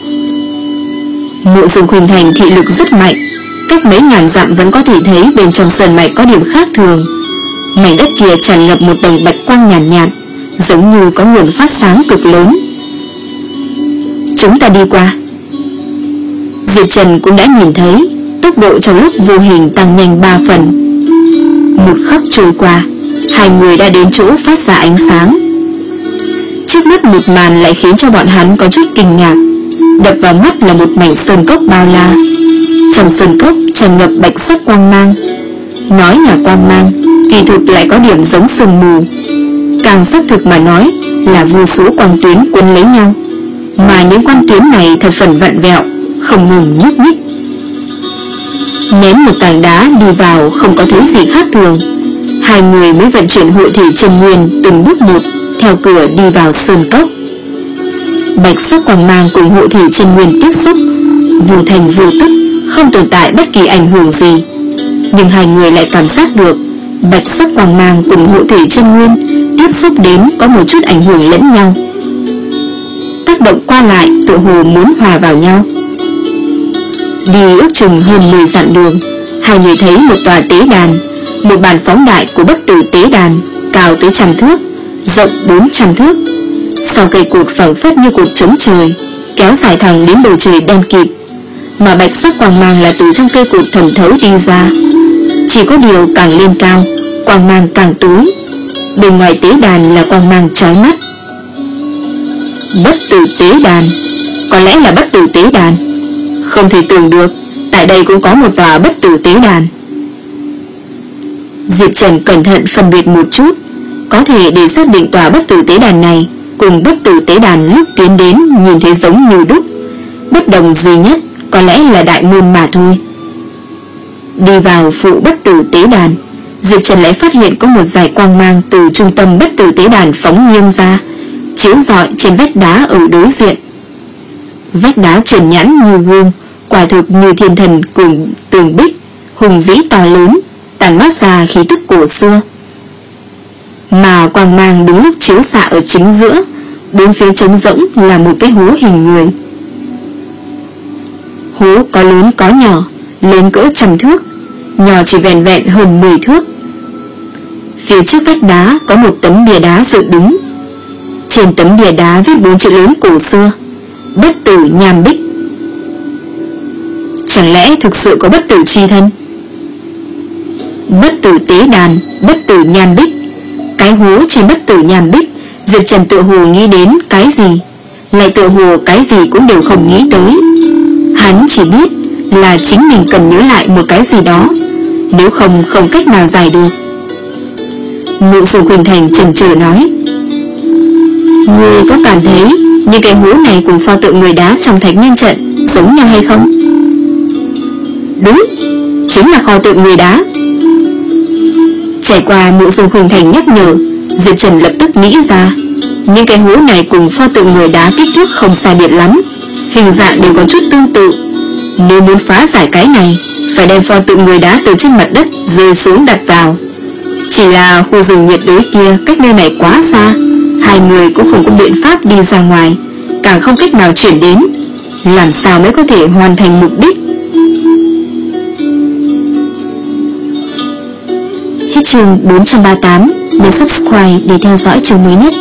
Mộ Dung Khuynh Thành thị lực rất mạnh, cách mấy ngàn dặm vẫn có thể thấy bên trong sơn mạch có điểm khác thường. Mảnh đất kia tràn ngập một tầng bạch quang nhàn nhạt, nhạt, giống như có nguồn phát sáng cực lớn. Chúng ta đi qua. Diệp Trần cũng đã nhìn thấy, tốc độ trong lúc vô hình tăng nhanh ba phần. Một khắc trôi qua, hai người đã đến chỗ phát ra ánh sáng. Trước mắt một màn lại khiến cho bọn hắn có chút kinh ngạc. Đập vào mắt là một mảnh sơn cốc bao la. Trong sơn cốc tràn ngập bạch sắc quang mang. Nói là quang mang, kỳ thực lại có điểm giống sương mù. Càng xác thực mà nói là vô số quang tuyến cuốn lấy nhau, mà những quang tuyến này thật phần vặn vẹo, không ngừng nhúc nhích. Ném một tảng đá đi vào không có thứ gì khác thường, hai người mới vận chuyển hội thể chân nguyên từng bước một theo cửa đi vào sơn cốc. Bạch sắc quang mang cùng hội thể chân nguyên tiếp xúc, vô thành vô tức, không tồn tại bất kỳ ảnh hưởng gì. Nhưng hai người lại cảm giác được bạch sắc quang mang cùng hội thể chân nguyên tiếp xúc đến có một chút ảnh hưởng lẫn nhau, tác động qua lại tựa hồ muốn hòa vào nhau. Đi ước chừng hơn mười dặm đường, hai người thấy một tòa tế đàn, một bàn phóng đại của bất tử tế đàn, cao tới trăm thước, rộng bốn trăm thước. Sau cây cột phẳng phất như cột chống trời, kéo dài thẳng đến bầu trời đen kịt, mà bạch sắc quang mang là từ trong cây cột thẩm thấu đi ra. Chỉ có điều càng lên cao, quang mang càng tối. Bên ngoài tế đàn là quang mang chói mắt. Bất tử tế đàn, có lẽ là bất tử tế đàn. Không thể tưởng được, tại đây cũng có một tòa bất tử tế đàn. Diệp Trần cẩn thận phân biệt một chút, có thể để xác định tòa bất tử tế đàn này cùng bất tử tế đàn lúc tiến đến nhìn thấy giống như đúc. Bất đồng duy nhất có lẽ là đại môn mà thôi. Đi vào phụ bất tử tế đàn, Diệp Trần lại phát hiện có một dải quang mang từ trung tâm bất tử tế đàn phóng nghiêng ra, chiếu rọi trên vách đá ở đối diện. Vách đá trơn nhẵn như gương, quả thực như thiên thần cùng tường bích, hùng vĩ to lớn, tản mát ra khí tức cổ xưa. Mà quang mang đúng lúc chiếu xạ ở chính giữa, bốn phía trống rỗng là một cái hố hình người. Hố có lớn có nhỏ, lớn cỡ trăm thước, nhỏ chỉ vẹn vẹn hơn mười thước. Phía trước vách đá có một tấm bia đá dựng đứng. Trên tấm bia đá viết bốn chữ lớn cổ xưa: Bất tử nham bích. Chẳng lẽ thực sự có bất tử chi thân? Bất tử tế đàn, bất tử nham bích. Cái hố trên bất tử nham bích, Diệp Trần tự hồ nghĩ đến cái gì, lại tự hồ cái gì cũng đều không nghĩ tới. Hắn chỉ biết là chính mình cần nhớ lại một cái gì đó, nếu không không cách nào giải được. Mộ Dung Khuynh Thành chần chừ nói: Ngươi có cảm thấy những cái hố này cùng pho tượng người đá trong Thạch Nhân trận giống nhau hay không? Đúng, chính là pho tượng người đá. Trải qua Mộ Dung Khuynh Thành nhắc nhở, Diệp Trần lập tức nghĩ ra, những cái hố này cùng pho tượng người đá kích thước không sai biệt lắm, hình dạng đều có chút tương tự. Nếu muốn phá giải cái này, phải đem pho tượng người đá từ trên mặt đất rơi xuống đặt vào. Chỉ là khu rừng nhiệt đới kia cách nơi này quá xa, hai người cũng không có biện pháp đi ra ngoài, càng không cách nào chuyển đến, làm sao mới có thể hoàn thành mục đích. Hết chương bốn trăm ba mươi tám. Nhấn subscribe để theo dõi chương mới nhất.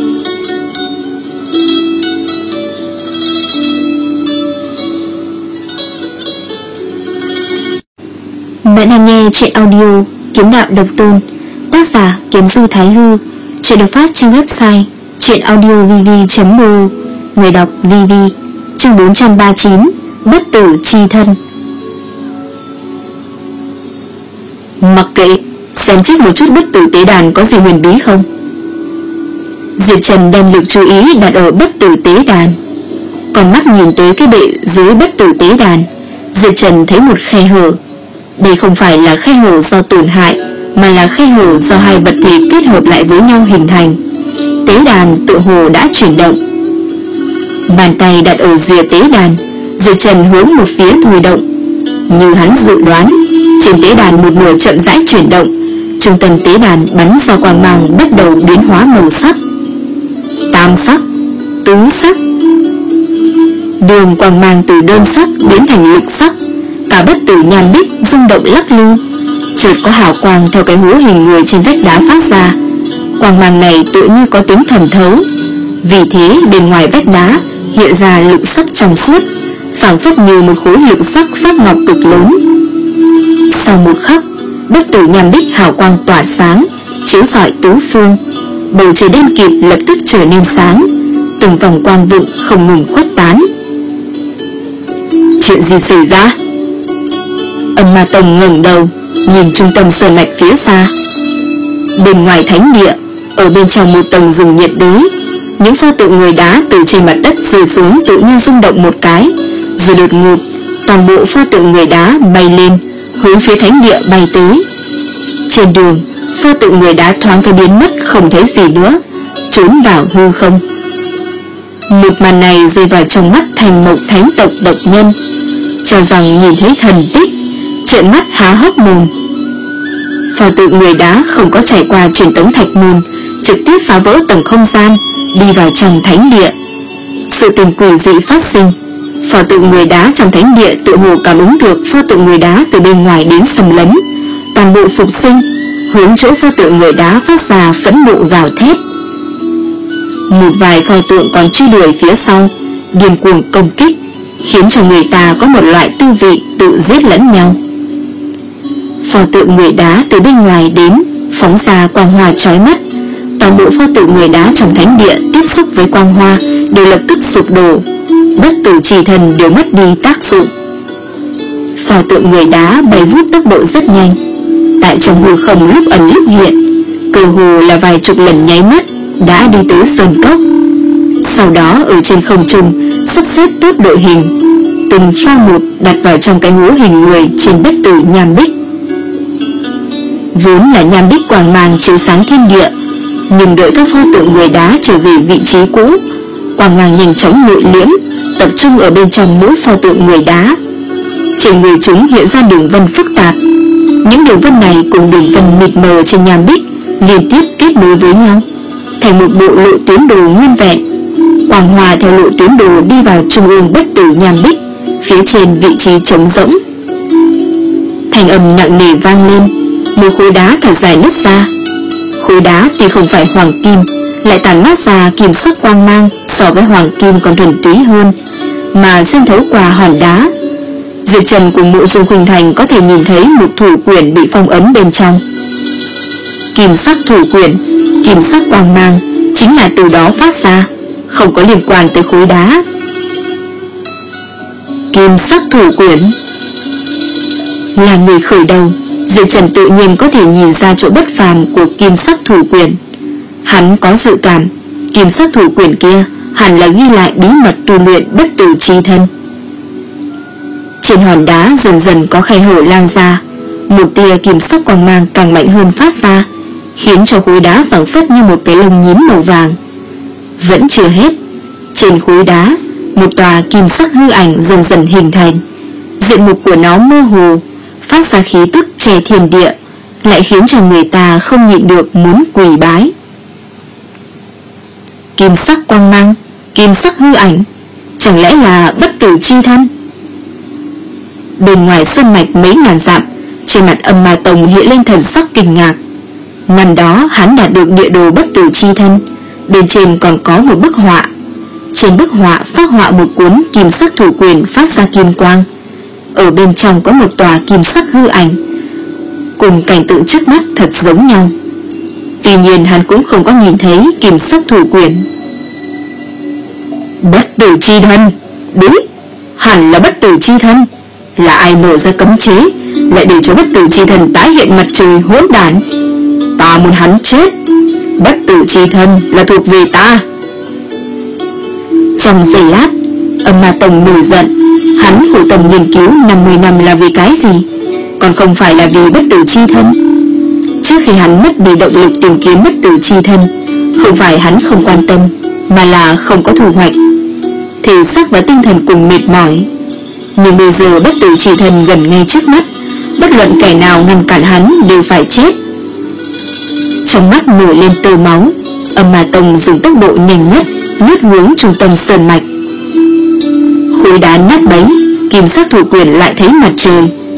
Bạn đang nghe chuyện audio Kiếm Đạo Độc Tôn, tác giả Kiếm Du Thái Hư. Chuyện được phát trên website chuyenaudiovv chấm o. Người đọc vê vê. Chương bốn trăm ba mươi chín. Bất tử chi thân. Mặc kệ, xem trước một chút bất tử tế đàn có gì huyền bí không. Diệp Trần đem lực chú ý đặt ở bất tử tế đàn. Còn mắt nhìn tới cái bệ dưới bất tử tế đàn, Diệp Trần thấy một khe hở. Đây không phải là khe hở do tổn hại, mà là khe hở do hai vật thể kết hợp lại với nhau hình thành. Tế đàn tựa hồ đã chuyển động. Bàn tay đặt ở rìa tế đàn, Diệp Trần hướng một phía thôi động. Như hắn dự đoán, trên tế đàn một nửa chậm rãi chuyển động. Trung tâm tế đàn bắn ra quang mang bắt đầu biến hóa màu sắc. Tam sắc, tứ sắc. Đường quang mang từ đơn sắc biến thành lục sắc. Cả bất tử nhàn bích rung động lắc lư. Chợt có hào quang theo cái hố hình người trên vách đá phát ra. Quang mang này tự như có tính thẩm thấu. Vì thế bên ngoài vách đá hiện ra lục sắc trong suốt, phảng phất như một khối lục sắc phát ngọc cực lớn. Sau một khắc, bất tử nhàn bích hào quang tỏa sáng, chiếu rọi tứ phương. Bầu trời đen kịt lập tức trở nên sáng, từng vòng quang vựng không ngừng khuếch tán. Chuyện gì xảy ra? Âm Ma Tông ngẩng đầu nhìn trung tâm sơn mạch phía xa. Bên ngoài thánh địa, ở bên trong một tầng rừng nhiệt đới, những pho tượng người đá từ trên mặt đất rơi xuống tự nhiên rung động một cái, rồi đột ngột toàn bộ pho tượng người đá bay lên, hướng phía thánh địa bay tới. Trên đường, pho tượng người đá thoáng cái biến mất không thấy gì nữa, trốn vào hư không. Một màn này rơi vào trong mắt Thành Mộc thánh tộc độc nhân, cho rằng nhìn thấy thần tích, trợn mắt há hốc mồm. Pho tượng người đá không có trải qua truyền tống thạch môn, trực tiếp phá vỡ tầng không gian, đi vào trong thánh địa. Sự tình quỷ dị phát sinh. Pho tượng người đá trong thánh địa tự hồ cảm ứng được pho tượng người đá từ bên ngoài đến xâm lấn, toàn bộ phục sinh, hướng chỗ pho tượng người đá phát ra phẫn nộ gào thét. Một vài pho tượng còn truy đuổi phía sau, điên cuồng công kích, khiến cho người ta có một loại tư vị tự giết lẫn nhau. Pho tượng người đá từ bên ngoài đến, phóng ra quang hoa chói mắt. Toàn bộ pho tượng người đá trong thánh địa tiếp xúc với quang hoa đều lập tức sụp đổ, bất tử trì thần đều mất đi tác dụng. Pho tượng người đá bay vút tốc độ rất nhanh, tại trong hư không lúc ẩn lúc hiện, cơ hồ là vài chục lần nháy mắt đã đi tới sơn cốc. Sau đó ở trên không trung sắp xếp tốt đội hình, từng pho một đặt vào trong cái hố hình người trên bất tử nham bích. Vốn là nham bích quang mang chiếu sáng thiên địa, nhưng đợi các pho tượng người đá trở về vị trí cũ, quang mang nhanh chóng nội liễm, tập trung ở bên trong mỗi pho tượng người đá. Trên người chúng hiện ra đường vân phức tạp. Những đường vân này cùng đường vân mịt mờ trên nham bích liên tiếp kết nối với nhau, thành một bộ lộ tuyến đồ nguyên vẹn. Quang hòa theo lộ tuyến đồ đi vào trung ương bất tử nham bích, phía trên vị trí trống rỗng. Thanh âm nặng nề vang lên, một khối đá thật dài nứt ra. Khối đá tuy không phải hoàng kim, lại tản mát ra kim sắc quang mang, so với hoàng kim còn thuần túy hơn, mà xuyên thấu qua hòn đá. Diệp Trần cùng Mộ Dung Khuynh Thành có thể nhìn thấy một thủ quyển bị phong ấn bên trong. Kim sắc thủ quyển, kim sắc quang mang chính là từ đó phát ra, không có liên quan tới khối đá. Kim sắc thủ quyển. Là người khởi đầu, Diệp Trần tự nhiên có thể nhìn ra chỗ bất phàm của kim sắc thủ quyển. Hắn có dự cảm kim sắc thủ quyển kia hẳn là ghi lại bí mật tu luyện bất tử chi thân. Trên hòn đá dần dần có khe hở lan ra, một tia kim sắc quang mang càng mạnh hơn phát ra, khiến cho khối đá phảng phất như một cái lông nhím màu vàng. Vẫn chưa hết, trên khối đá một tòa kim sắc hư ảnh dần dần hình thành. Diện mục của nó mơ hồ, phát ra khí tức che thiên địa, lại khiến cho người ta không nhịn được muốn quỳ bái. Kim sắc quang mang, kim sắc hư ảnh, chẳng lẽ là bất tử chi thân? Bên ngoài sơn mạch mấy ngàn dặm, trên mặt Âm Ma Tông hiện lên thần sắc kinh ngạc. Năm đó hắn đạt được địa đồ bất tử chi thân, bên trên còn có một bức họa. Trên bức họa phác họa một cuốn kim sắc thủ quyền phát ra kim quang. Ở bên trong có một tòa kim sắc hư ảnh, cùng cảnh tượng trước mắt thật giống nhau. Tuy nhiên hắn cũng không có nhìn thấy kim sắc thủ quyền. Bất tử chi thân, đúng, hẳn là bất tử chi thân. Là ai mở ra cấm chế, lại để cho bất tử chi thần tái hiện mặt trời hỗn đản? Ta muốn hắn chết. Bất tử chi thân là thuộc về ta. Trong giây lát, Âm Ma Tông nổi giận. Hắn khổ tâm nghiên cứu năm mươi năm là vì cái gì? Còn không phải là vì bất tử chi thân. Trước khi hắn mất đi động lực tìm kiếm bất tử chi thân, không phải hắn không quan tâm, mà là không có thu hoạch. Thể xác và tinh thần cùng mệt mỏi. Nhưng bây giờ bất tử chi thân gần ngay trước mắt, bất luận kẻ nào ngăn cản hắn đều phải chết. Trong mắt nổi lên tơ máu, Âm Ma Tông dùng tốc độ nhanh nhất lướt hướng trung tâm sơn mạch. Khối đá nát bấy, kim sắc thủ quyền lại thấy mặt trời.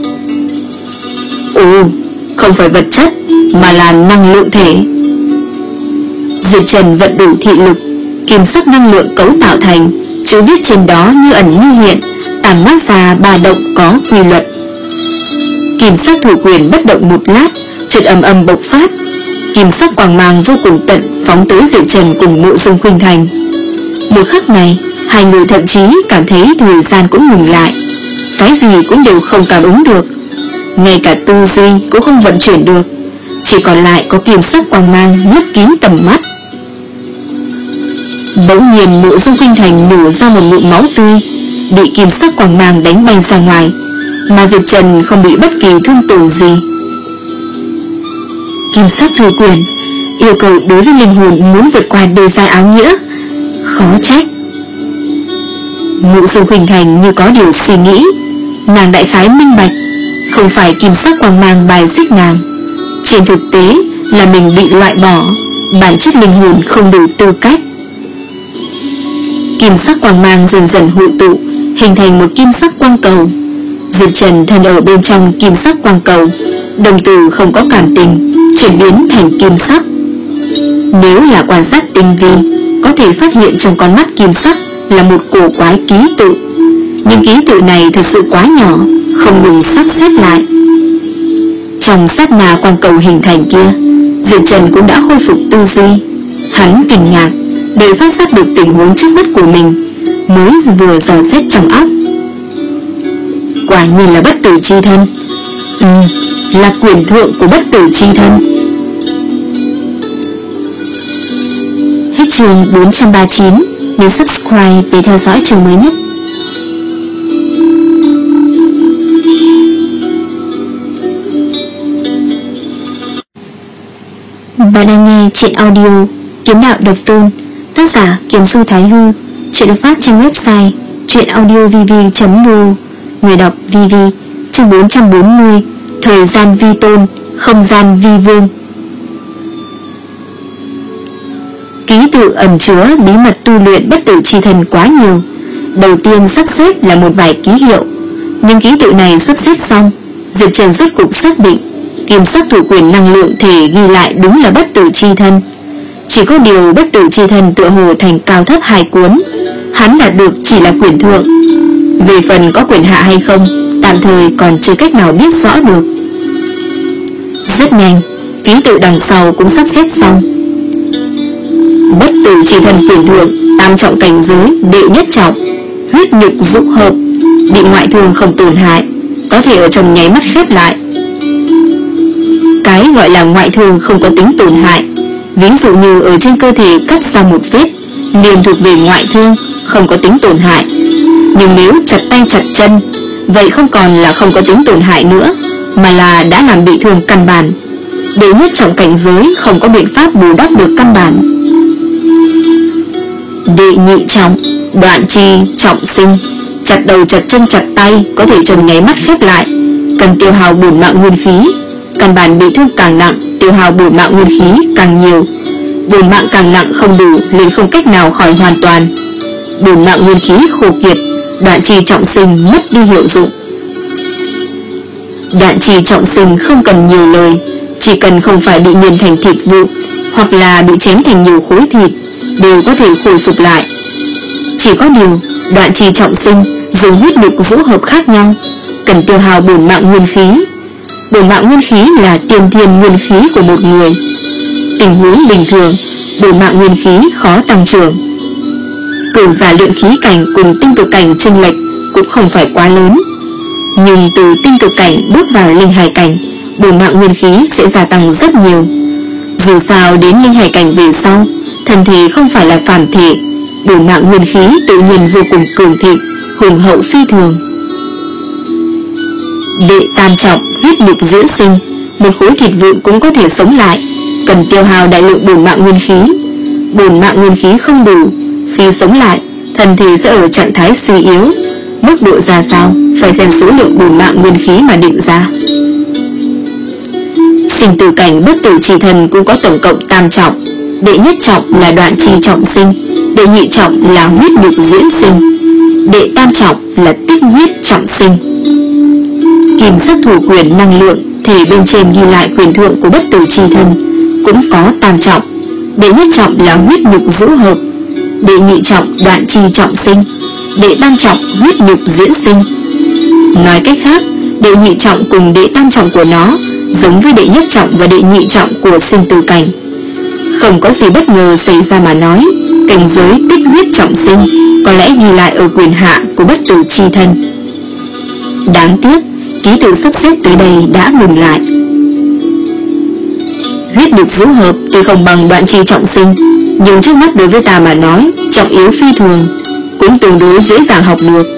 Ồ, không phải vật chất, mà là năng lượng thể. Diệp Trần vận đủ thị lực, kim sắc năng lượng cấu tạo thành, chữ viết trên đó như ẩn như hiện, tản mát ra ba động có quy luật. Kim sắc thủ quyền bất động một lát, chợt ầm ầm bộc phát. Kim sắc quang mang vô cùng tận phóng tới Diệp Trần cùng Mộ Dung Khuynh Thành. Một khắc này, hai người thậm chí cảm thấy thời gian cũng ngừng lại, cái gì cũng đều không cảm ứng được, ngay cả tư duy cũng không vận chuyển được, chỉ còn lại có kim sắc quang mang lấp kín tầm mắt. Bỗng nhiên Mộ Dung Khuynh Thành nổ ra một ngụm máu tươi, bị kim sắc quang mang đánh bay ra ngoài, mà Diệp Trần không bị bất kỳ thương tổn gì. Kim sắc thủ quyền yêu cầu đối với linh hồn muốn vượt qua đời dài áo nghĩa, khó trách. Mộ Dung Khuynh Thành như có điều suy nghĩ, nàng đại khái minh bạch, không phải kim sắc quang mang bài xích nàng, trên thực tế là mình bị loại bỏ, bản chất linh hồn không đủ tư cách. Kim sắc quang mang dần dần hội tụ, hình thành một kim sắc quang cầu. Diệp Trần thân ở bên trong kim sắc quang cầu, đồng tử không có cảm tình, chuyển biến thành kim sắc. Nếu là quan sát tinh vi, có thể phát hiện trong con mắt kim sắc là một cổ quái ký tự, nhưng ký tự này thật sự quá nhỏ, không ngừng sắp xếp lại. Trong sát na quang cầu hình thành kia, Diệp Trần cũng đã khôi phục tư duy. Hắn kinh ngạc, để phát giác được tình huống trước mắt của mình, mới vừa dò xét trong óc. Quả nhiên là bất tử chi thân. Ừ, là quyền thượng của bất tử chi thân. Hết chương bốn trăm ba mươi chín. Nhấn subscribe để theo dõi chương mới nhất. Bạn đang nghe truyện audio Kiếm Đạo Độc Tôn, tác giả Kiếm Sư Thái Hư. Truyện được phát trên website truyệnaudiovv chấm vê o. Người đọc vê vê. Chương bốn trăm bốn mươi. Thời gian vi tôn, không gian vi vương. Ký tự ẩn chứa bí mật tu luyện bất tử chi thân quá nhiều. Đầu tiên sắp xếp là một vài ký hiệu, nhưng ký tự này sắp xếp xong, Diệp Trần rốt cục xác định kim sắc thủ quyền năng lượng thể ghi lại đúng là bất tử chi thân. Chỉ có điều bất tử chi thân tựa hồ thành cao thấp hai cuốn, hắn đạt được chỉ là quyền thượng. Về phần có quyền hạ hay không, tạm thời còn chưa cách nào biết rõ được. Rất nhanh, ký tự đằng sau cũng sắp xếp xong. Bất tử chi thân quyền thượng, tam trọng cảnh giới, đệ nhất trọng, huyết nhục dục hợp, bị ngoại thương không tổn hại, có thể ở trong nháy mắt khép lại. Cái gọi là ngoại thương không có tính tổn hại, ví dụ như ở trên cơ thể cắt ra một vết, liền thuộc về ngoại thương, không có tính tổn hại. Nhưng nếu chặt tay chặt chân, vậy không còn là không có tính tổn hại nữa, mà là đã làm bị thương căn bản. Đệ nhất trọng cảnh giới không có biện pháp bù đắp được căn bản. Đệ nhị trọng, đoạn chi trọng sinh, chặt đầu chặt chân chặt tay có thể trong nháy mắt khép lại, cần tiêu hao bổn mạng nguyên khí. Căn bản bị thương càng nặng, tiêu hao bổn mạng nguyên khí càng nhiều. Bổn mạng càng nặng không đủ, liền không cách nào khỏi hoàn toàn. Bổn mạng nguyên khí khô kiệt, đoạn chi trọng sinh mất đi hiệu dụng. Đoạn chi trọng sinh không cần nhiều lời, chỉ cần không phải bị nghiền thành thịt vụn, hoặc là bị chém thành nhiều khối thịt, đều có thể khôi phục lại. Chỉ có điều, đoạn chi trọng sinh dùng huyết nhục rũ hợp khác nhau, cần tiêu hao bổn mạng nguyên khí. Bổn mạng nguyên khí là tiên thiên nguyên khí của một người. Tình huống bình thường, bổn mạng nguyên khí khó tăng trưởng. Cường giả luyện khí cảnh cùng tinh cực cảnh chênh lệch cũng không phải quá lớn, nhưng từ tinh cực cảnh bước vào linh hải cảnh, bổn mạng nguyên khí sẽ gia tăng rất nhiều. Dù sao đến linh hải cảnh về sau, thân thể không phải là phàm thể, bổn mạng nguyên khí tự nhiên vô cùng cường thịnh, hùng hậu phi thường. Đệ tam trọng huyết nhục diễn sinh, một khối thịt vụn cũng có thể sống lại, cần tiêu hao đại lượng bổn mạng nguyên khí. Bổn mạng nguyên khí không đủ, khi sống lại, thân thể sẽ ở trạng thái suy yếu. Mức độ ra sao phải xem số lượng bổn mạng nguyên khí mà định ra. Sinh tử cảnh bất tử chi thân cũng có tổng cộng tam trọng. Đệ nhất trọng là đoạn chi trọng sinh, đệ nhị trọng là huyết nhục diễn sinh, đệ tam trọng là tích huyết trọng sinh. Kim sắc thủ quyền năng lượng thể bên trên ghi lại quyền thượng của bất tử chi thân cũng có tam trọng. Đệ nhất trọng là huyết nhục dữ hợp, đệ nhị trọng đoạn chi trọng sinh, đệ tam trọng huyết nhục diễn sinh. Nói cách khác, đệ nhị trọng cùng đệ tam trọng của nó giống với đệ nhất trọng và đệ nhị trọng của sinh tử cảnh. Không có gì bất ngờ xảy ra mà nói, cảnh giới tích huyết trọng sinh có lẽ ghi lại ở quyền hạ của bất tử chi thân. Đáng tiếc, ký tự sắp xếp tới đây đã ngừng lại. Huyết nhục dữ hợp tuy không bằng đoạn chi trọng sinh, nhưng trước mắt đối với ta mà nói trọng yếu phi thường, cũng tương đối dễ dàng học được.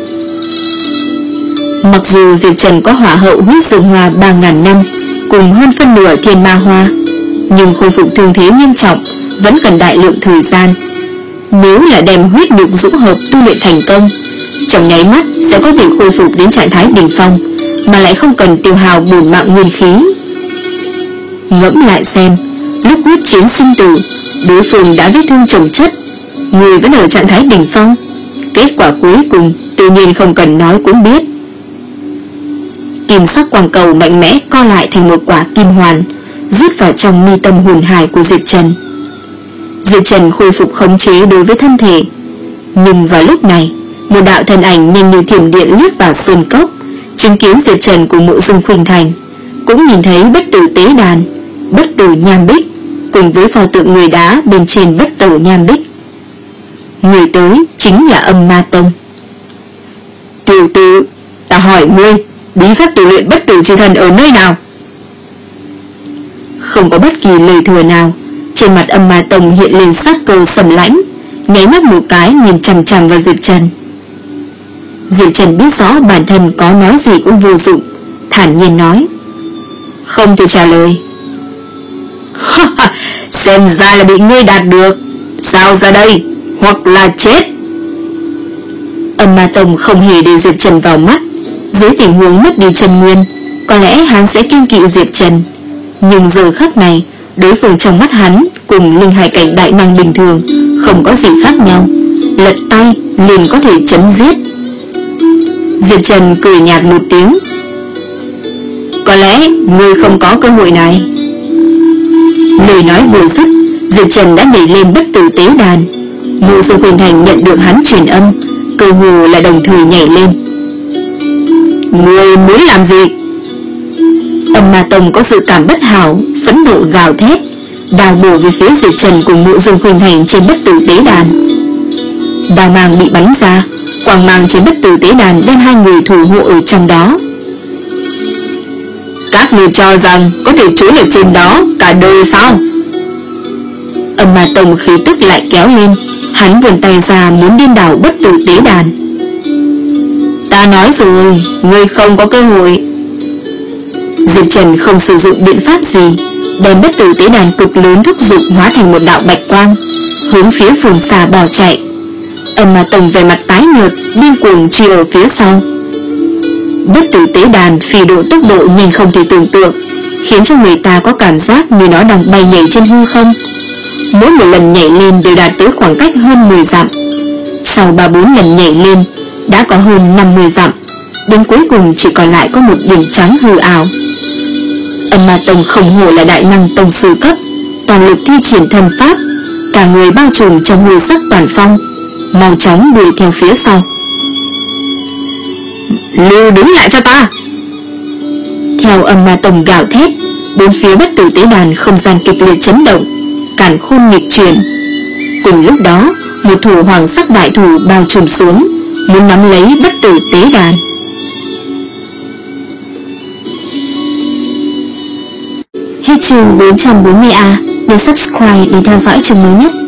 Mặc dù Diệp Trần có hỏa hậu huyết dương hoa ba ngàn năm cùng hơn phân nửa thiên ma hoa, nhưng khôi phục thương thế nghiêm trọng vẫn cần đại lượng thời gian. Nếu là đem huyết nhục dữ hợp tu luyện thành công, trong nháy mắt sẽ có thể khôi phục đến trạng thái đỉnh phong, mà lại không cần tiêu hao bổn mạng nguyên khí. Ngẫm lại xem, lúc quyết chiến sinh tử, đối phương đã vết thương chồng chất, người vẫn ở trạng thái đỉnh phong. Kết quả cuối cùng tự nhiên không cần nói cũng biết. Kim sắc quang cầu mạnh mẽ co lại thành một quả kim hoàn, rút vào trong mi tâm hồn hải của Diệp Trần. Diệp Trần khôi phục khống chế đối với thân thể, nhưng vào lúc này, một đạo thân ảnh nhanh như thiểm điện lướt vào sơn cốc, chứng kiến Diệp Trần cùng Mộ Dung Khuynh Thành, cũng nhìn thấy bất tử tế đàn, bất tử nham bích cùng với pho tượng người đá bên trên bất tử nham bích. Người tới chính là Âm Ma Tông. Tiểu tử, ta hỏi ngươi, bí pháp tu luyện bất tử chi thần ở nơi nào? Không có bất kỳ lời thừa nào, trên mặt Âm Ma Tông hiện lên sát cơ sầm lãnh, nháy mắt một cái nhìn chằm chằm vào Diệp Trần. Diệp Trần biết rõ bản thân có nói gì cũng vô dụng, thản nhiên nói: không thể trả lời. Xem ra là bị ngươi đạt được. Sao ra đây, hoặc là chết. Âm Ma Tông không hề để Diệp Trần vào mắt. Dưới tình huống mất đi chân nguyên, có lẽ hắn sẽ kiêng kỵ Diệp Trần, nhưng giờ khắc này, đối phương trong mắt hắn cùng linh hải cảnh đại năng bình thường không có gì khác nhau, lật tay liền có thể chấm giết. Diệp Trần cười nhạt một tiếng: có lẽ ngươi không có cơ hội này. Lời nói vừa dứt, Diệp Trần đã nhảy lên bất tử tế đàn. Mộ Dung Khuynh Thành nhận được hắn truyền âm, cơ hồ là đồng thời nhảy lên. Ngươi muốn làm gì? Âm Ma Tông có dự cảm bất hảo, phẫn nộ gào thét, đào bổ về phía Diệp Trần cùng Mộ Dung Khuynh Thành trên bất tử tế đàn. Đào mang bị bắn ra, quang mang trên bất tử tế đàn đem hai người thủ hộ ở trong đó. Các người cho rằng có thể trốn ở trên đó cả đời sao? Âm Ma Tông khí tức lại kéo lên, hắn vươn tay ra muốn điên đảo bất tử tế đàn. Ta nói rồi, ngươi không có cơ hội. Diệp Trần không sử dụng biện pháp gì, đem bất tử tế đàn cực lớn thúc giục hóa thành một đạo bạch quang, hướng phía phồn xà bỏ chạy. Âm Ma Tông về mặt tái nhợt, điên cuồng truy ở phía sau. Bất tử tế đàn phi độ tốc độ nhanh không thể tưởng tượng, khiến cho người ta có cảm giác như nó đang bay nhảy trên hư không. Mỗi một lần nhảy lên đều đạt tới khoảng cách hơn mười dặm. Sau ba bốn lần nhảy lên đã có hơn năm mươi dặm, đến cuối cùng chỉ còn lại có một điểm trắng hư ảo. Âm Ma Tông không hổ là đại năng tông sư cấp, toàn lực thi triển thần pháp, cả người bao trùm trong huy sắc toàn phong, mau chóng đuổi theo phía sau. Lưu đứng lại cho ta! Theo Âm Ma Tông gào thét, bốn phía bất tử tế đàn không gian kịch liệt chấn động, càn khôn nghịch chuyển. Cùng lúc đó, một thủ hoàng sắc đại thủ bao trùm xuống, muốn nắm lấy bất tử tế đàn. Hết chương bốn trăm bốn mươi A. Nhấn subscribe để theo dõi chương mới nhất.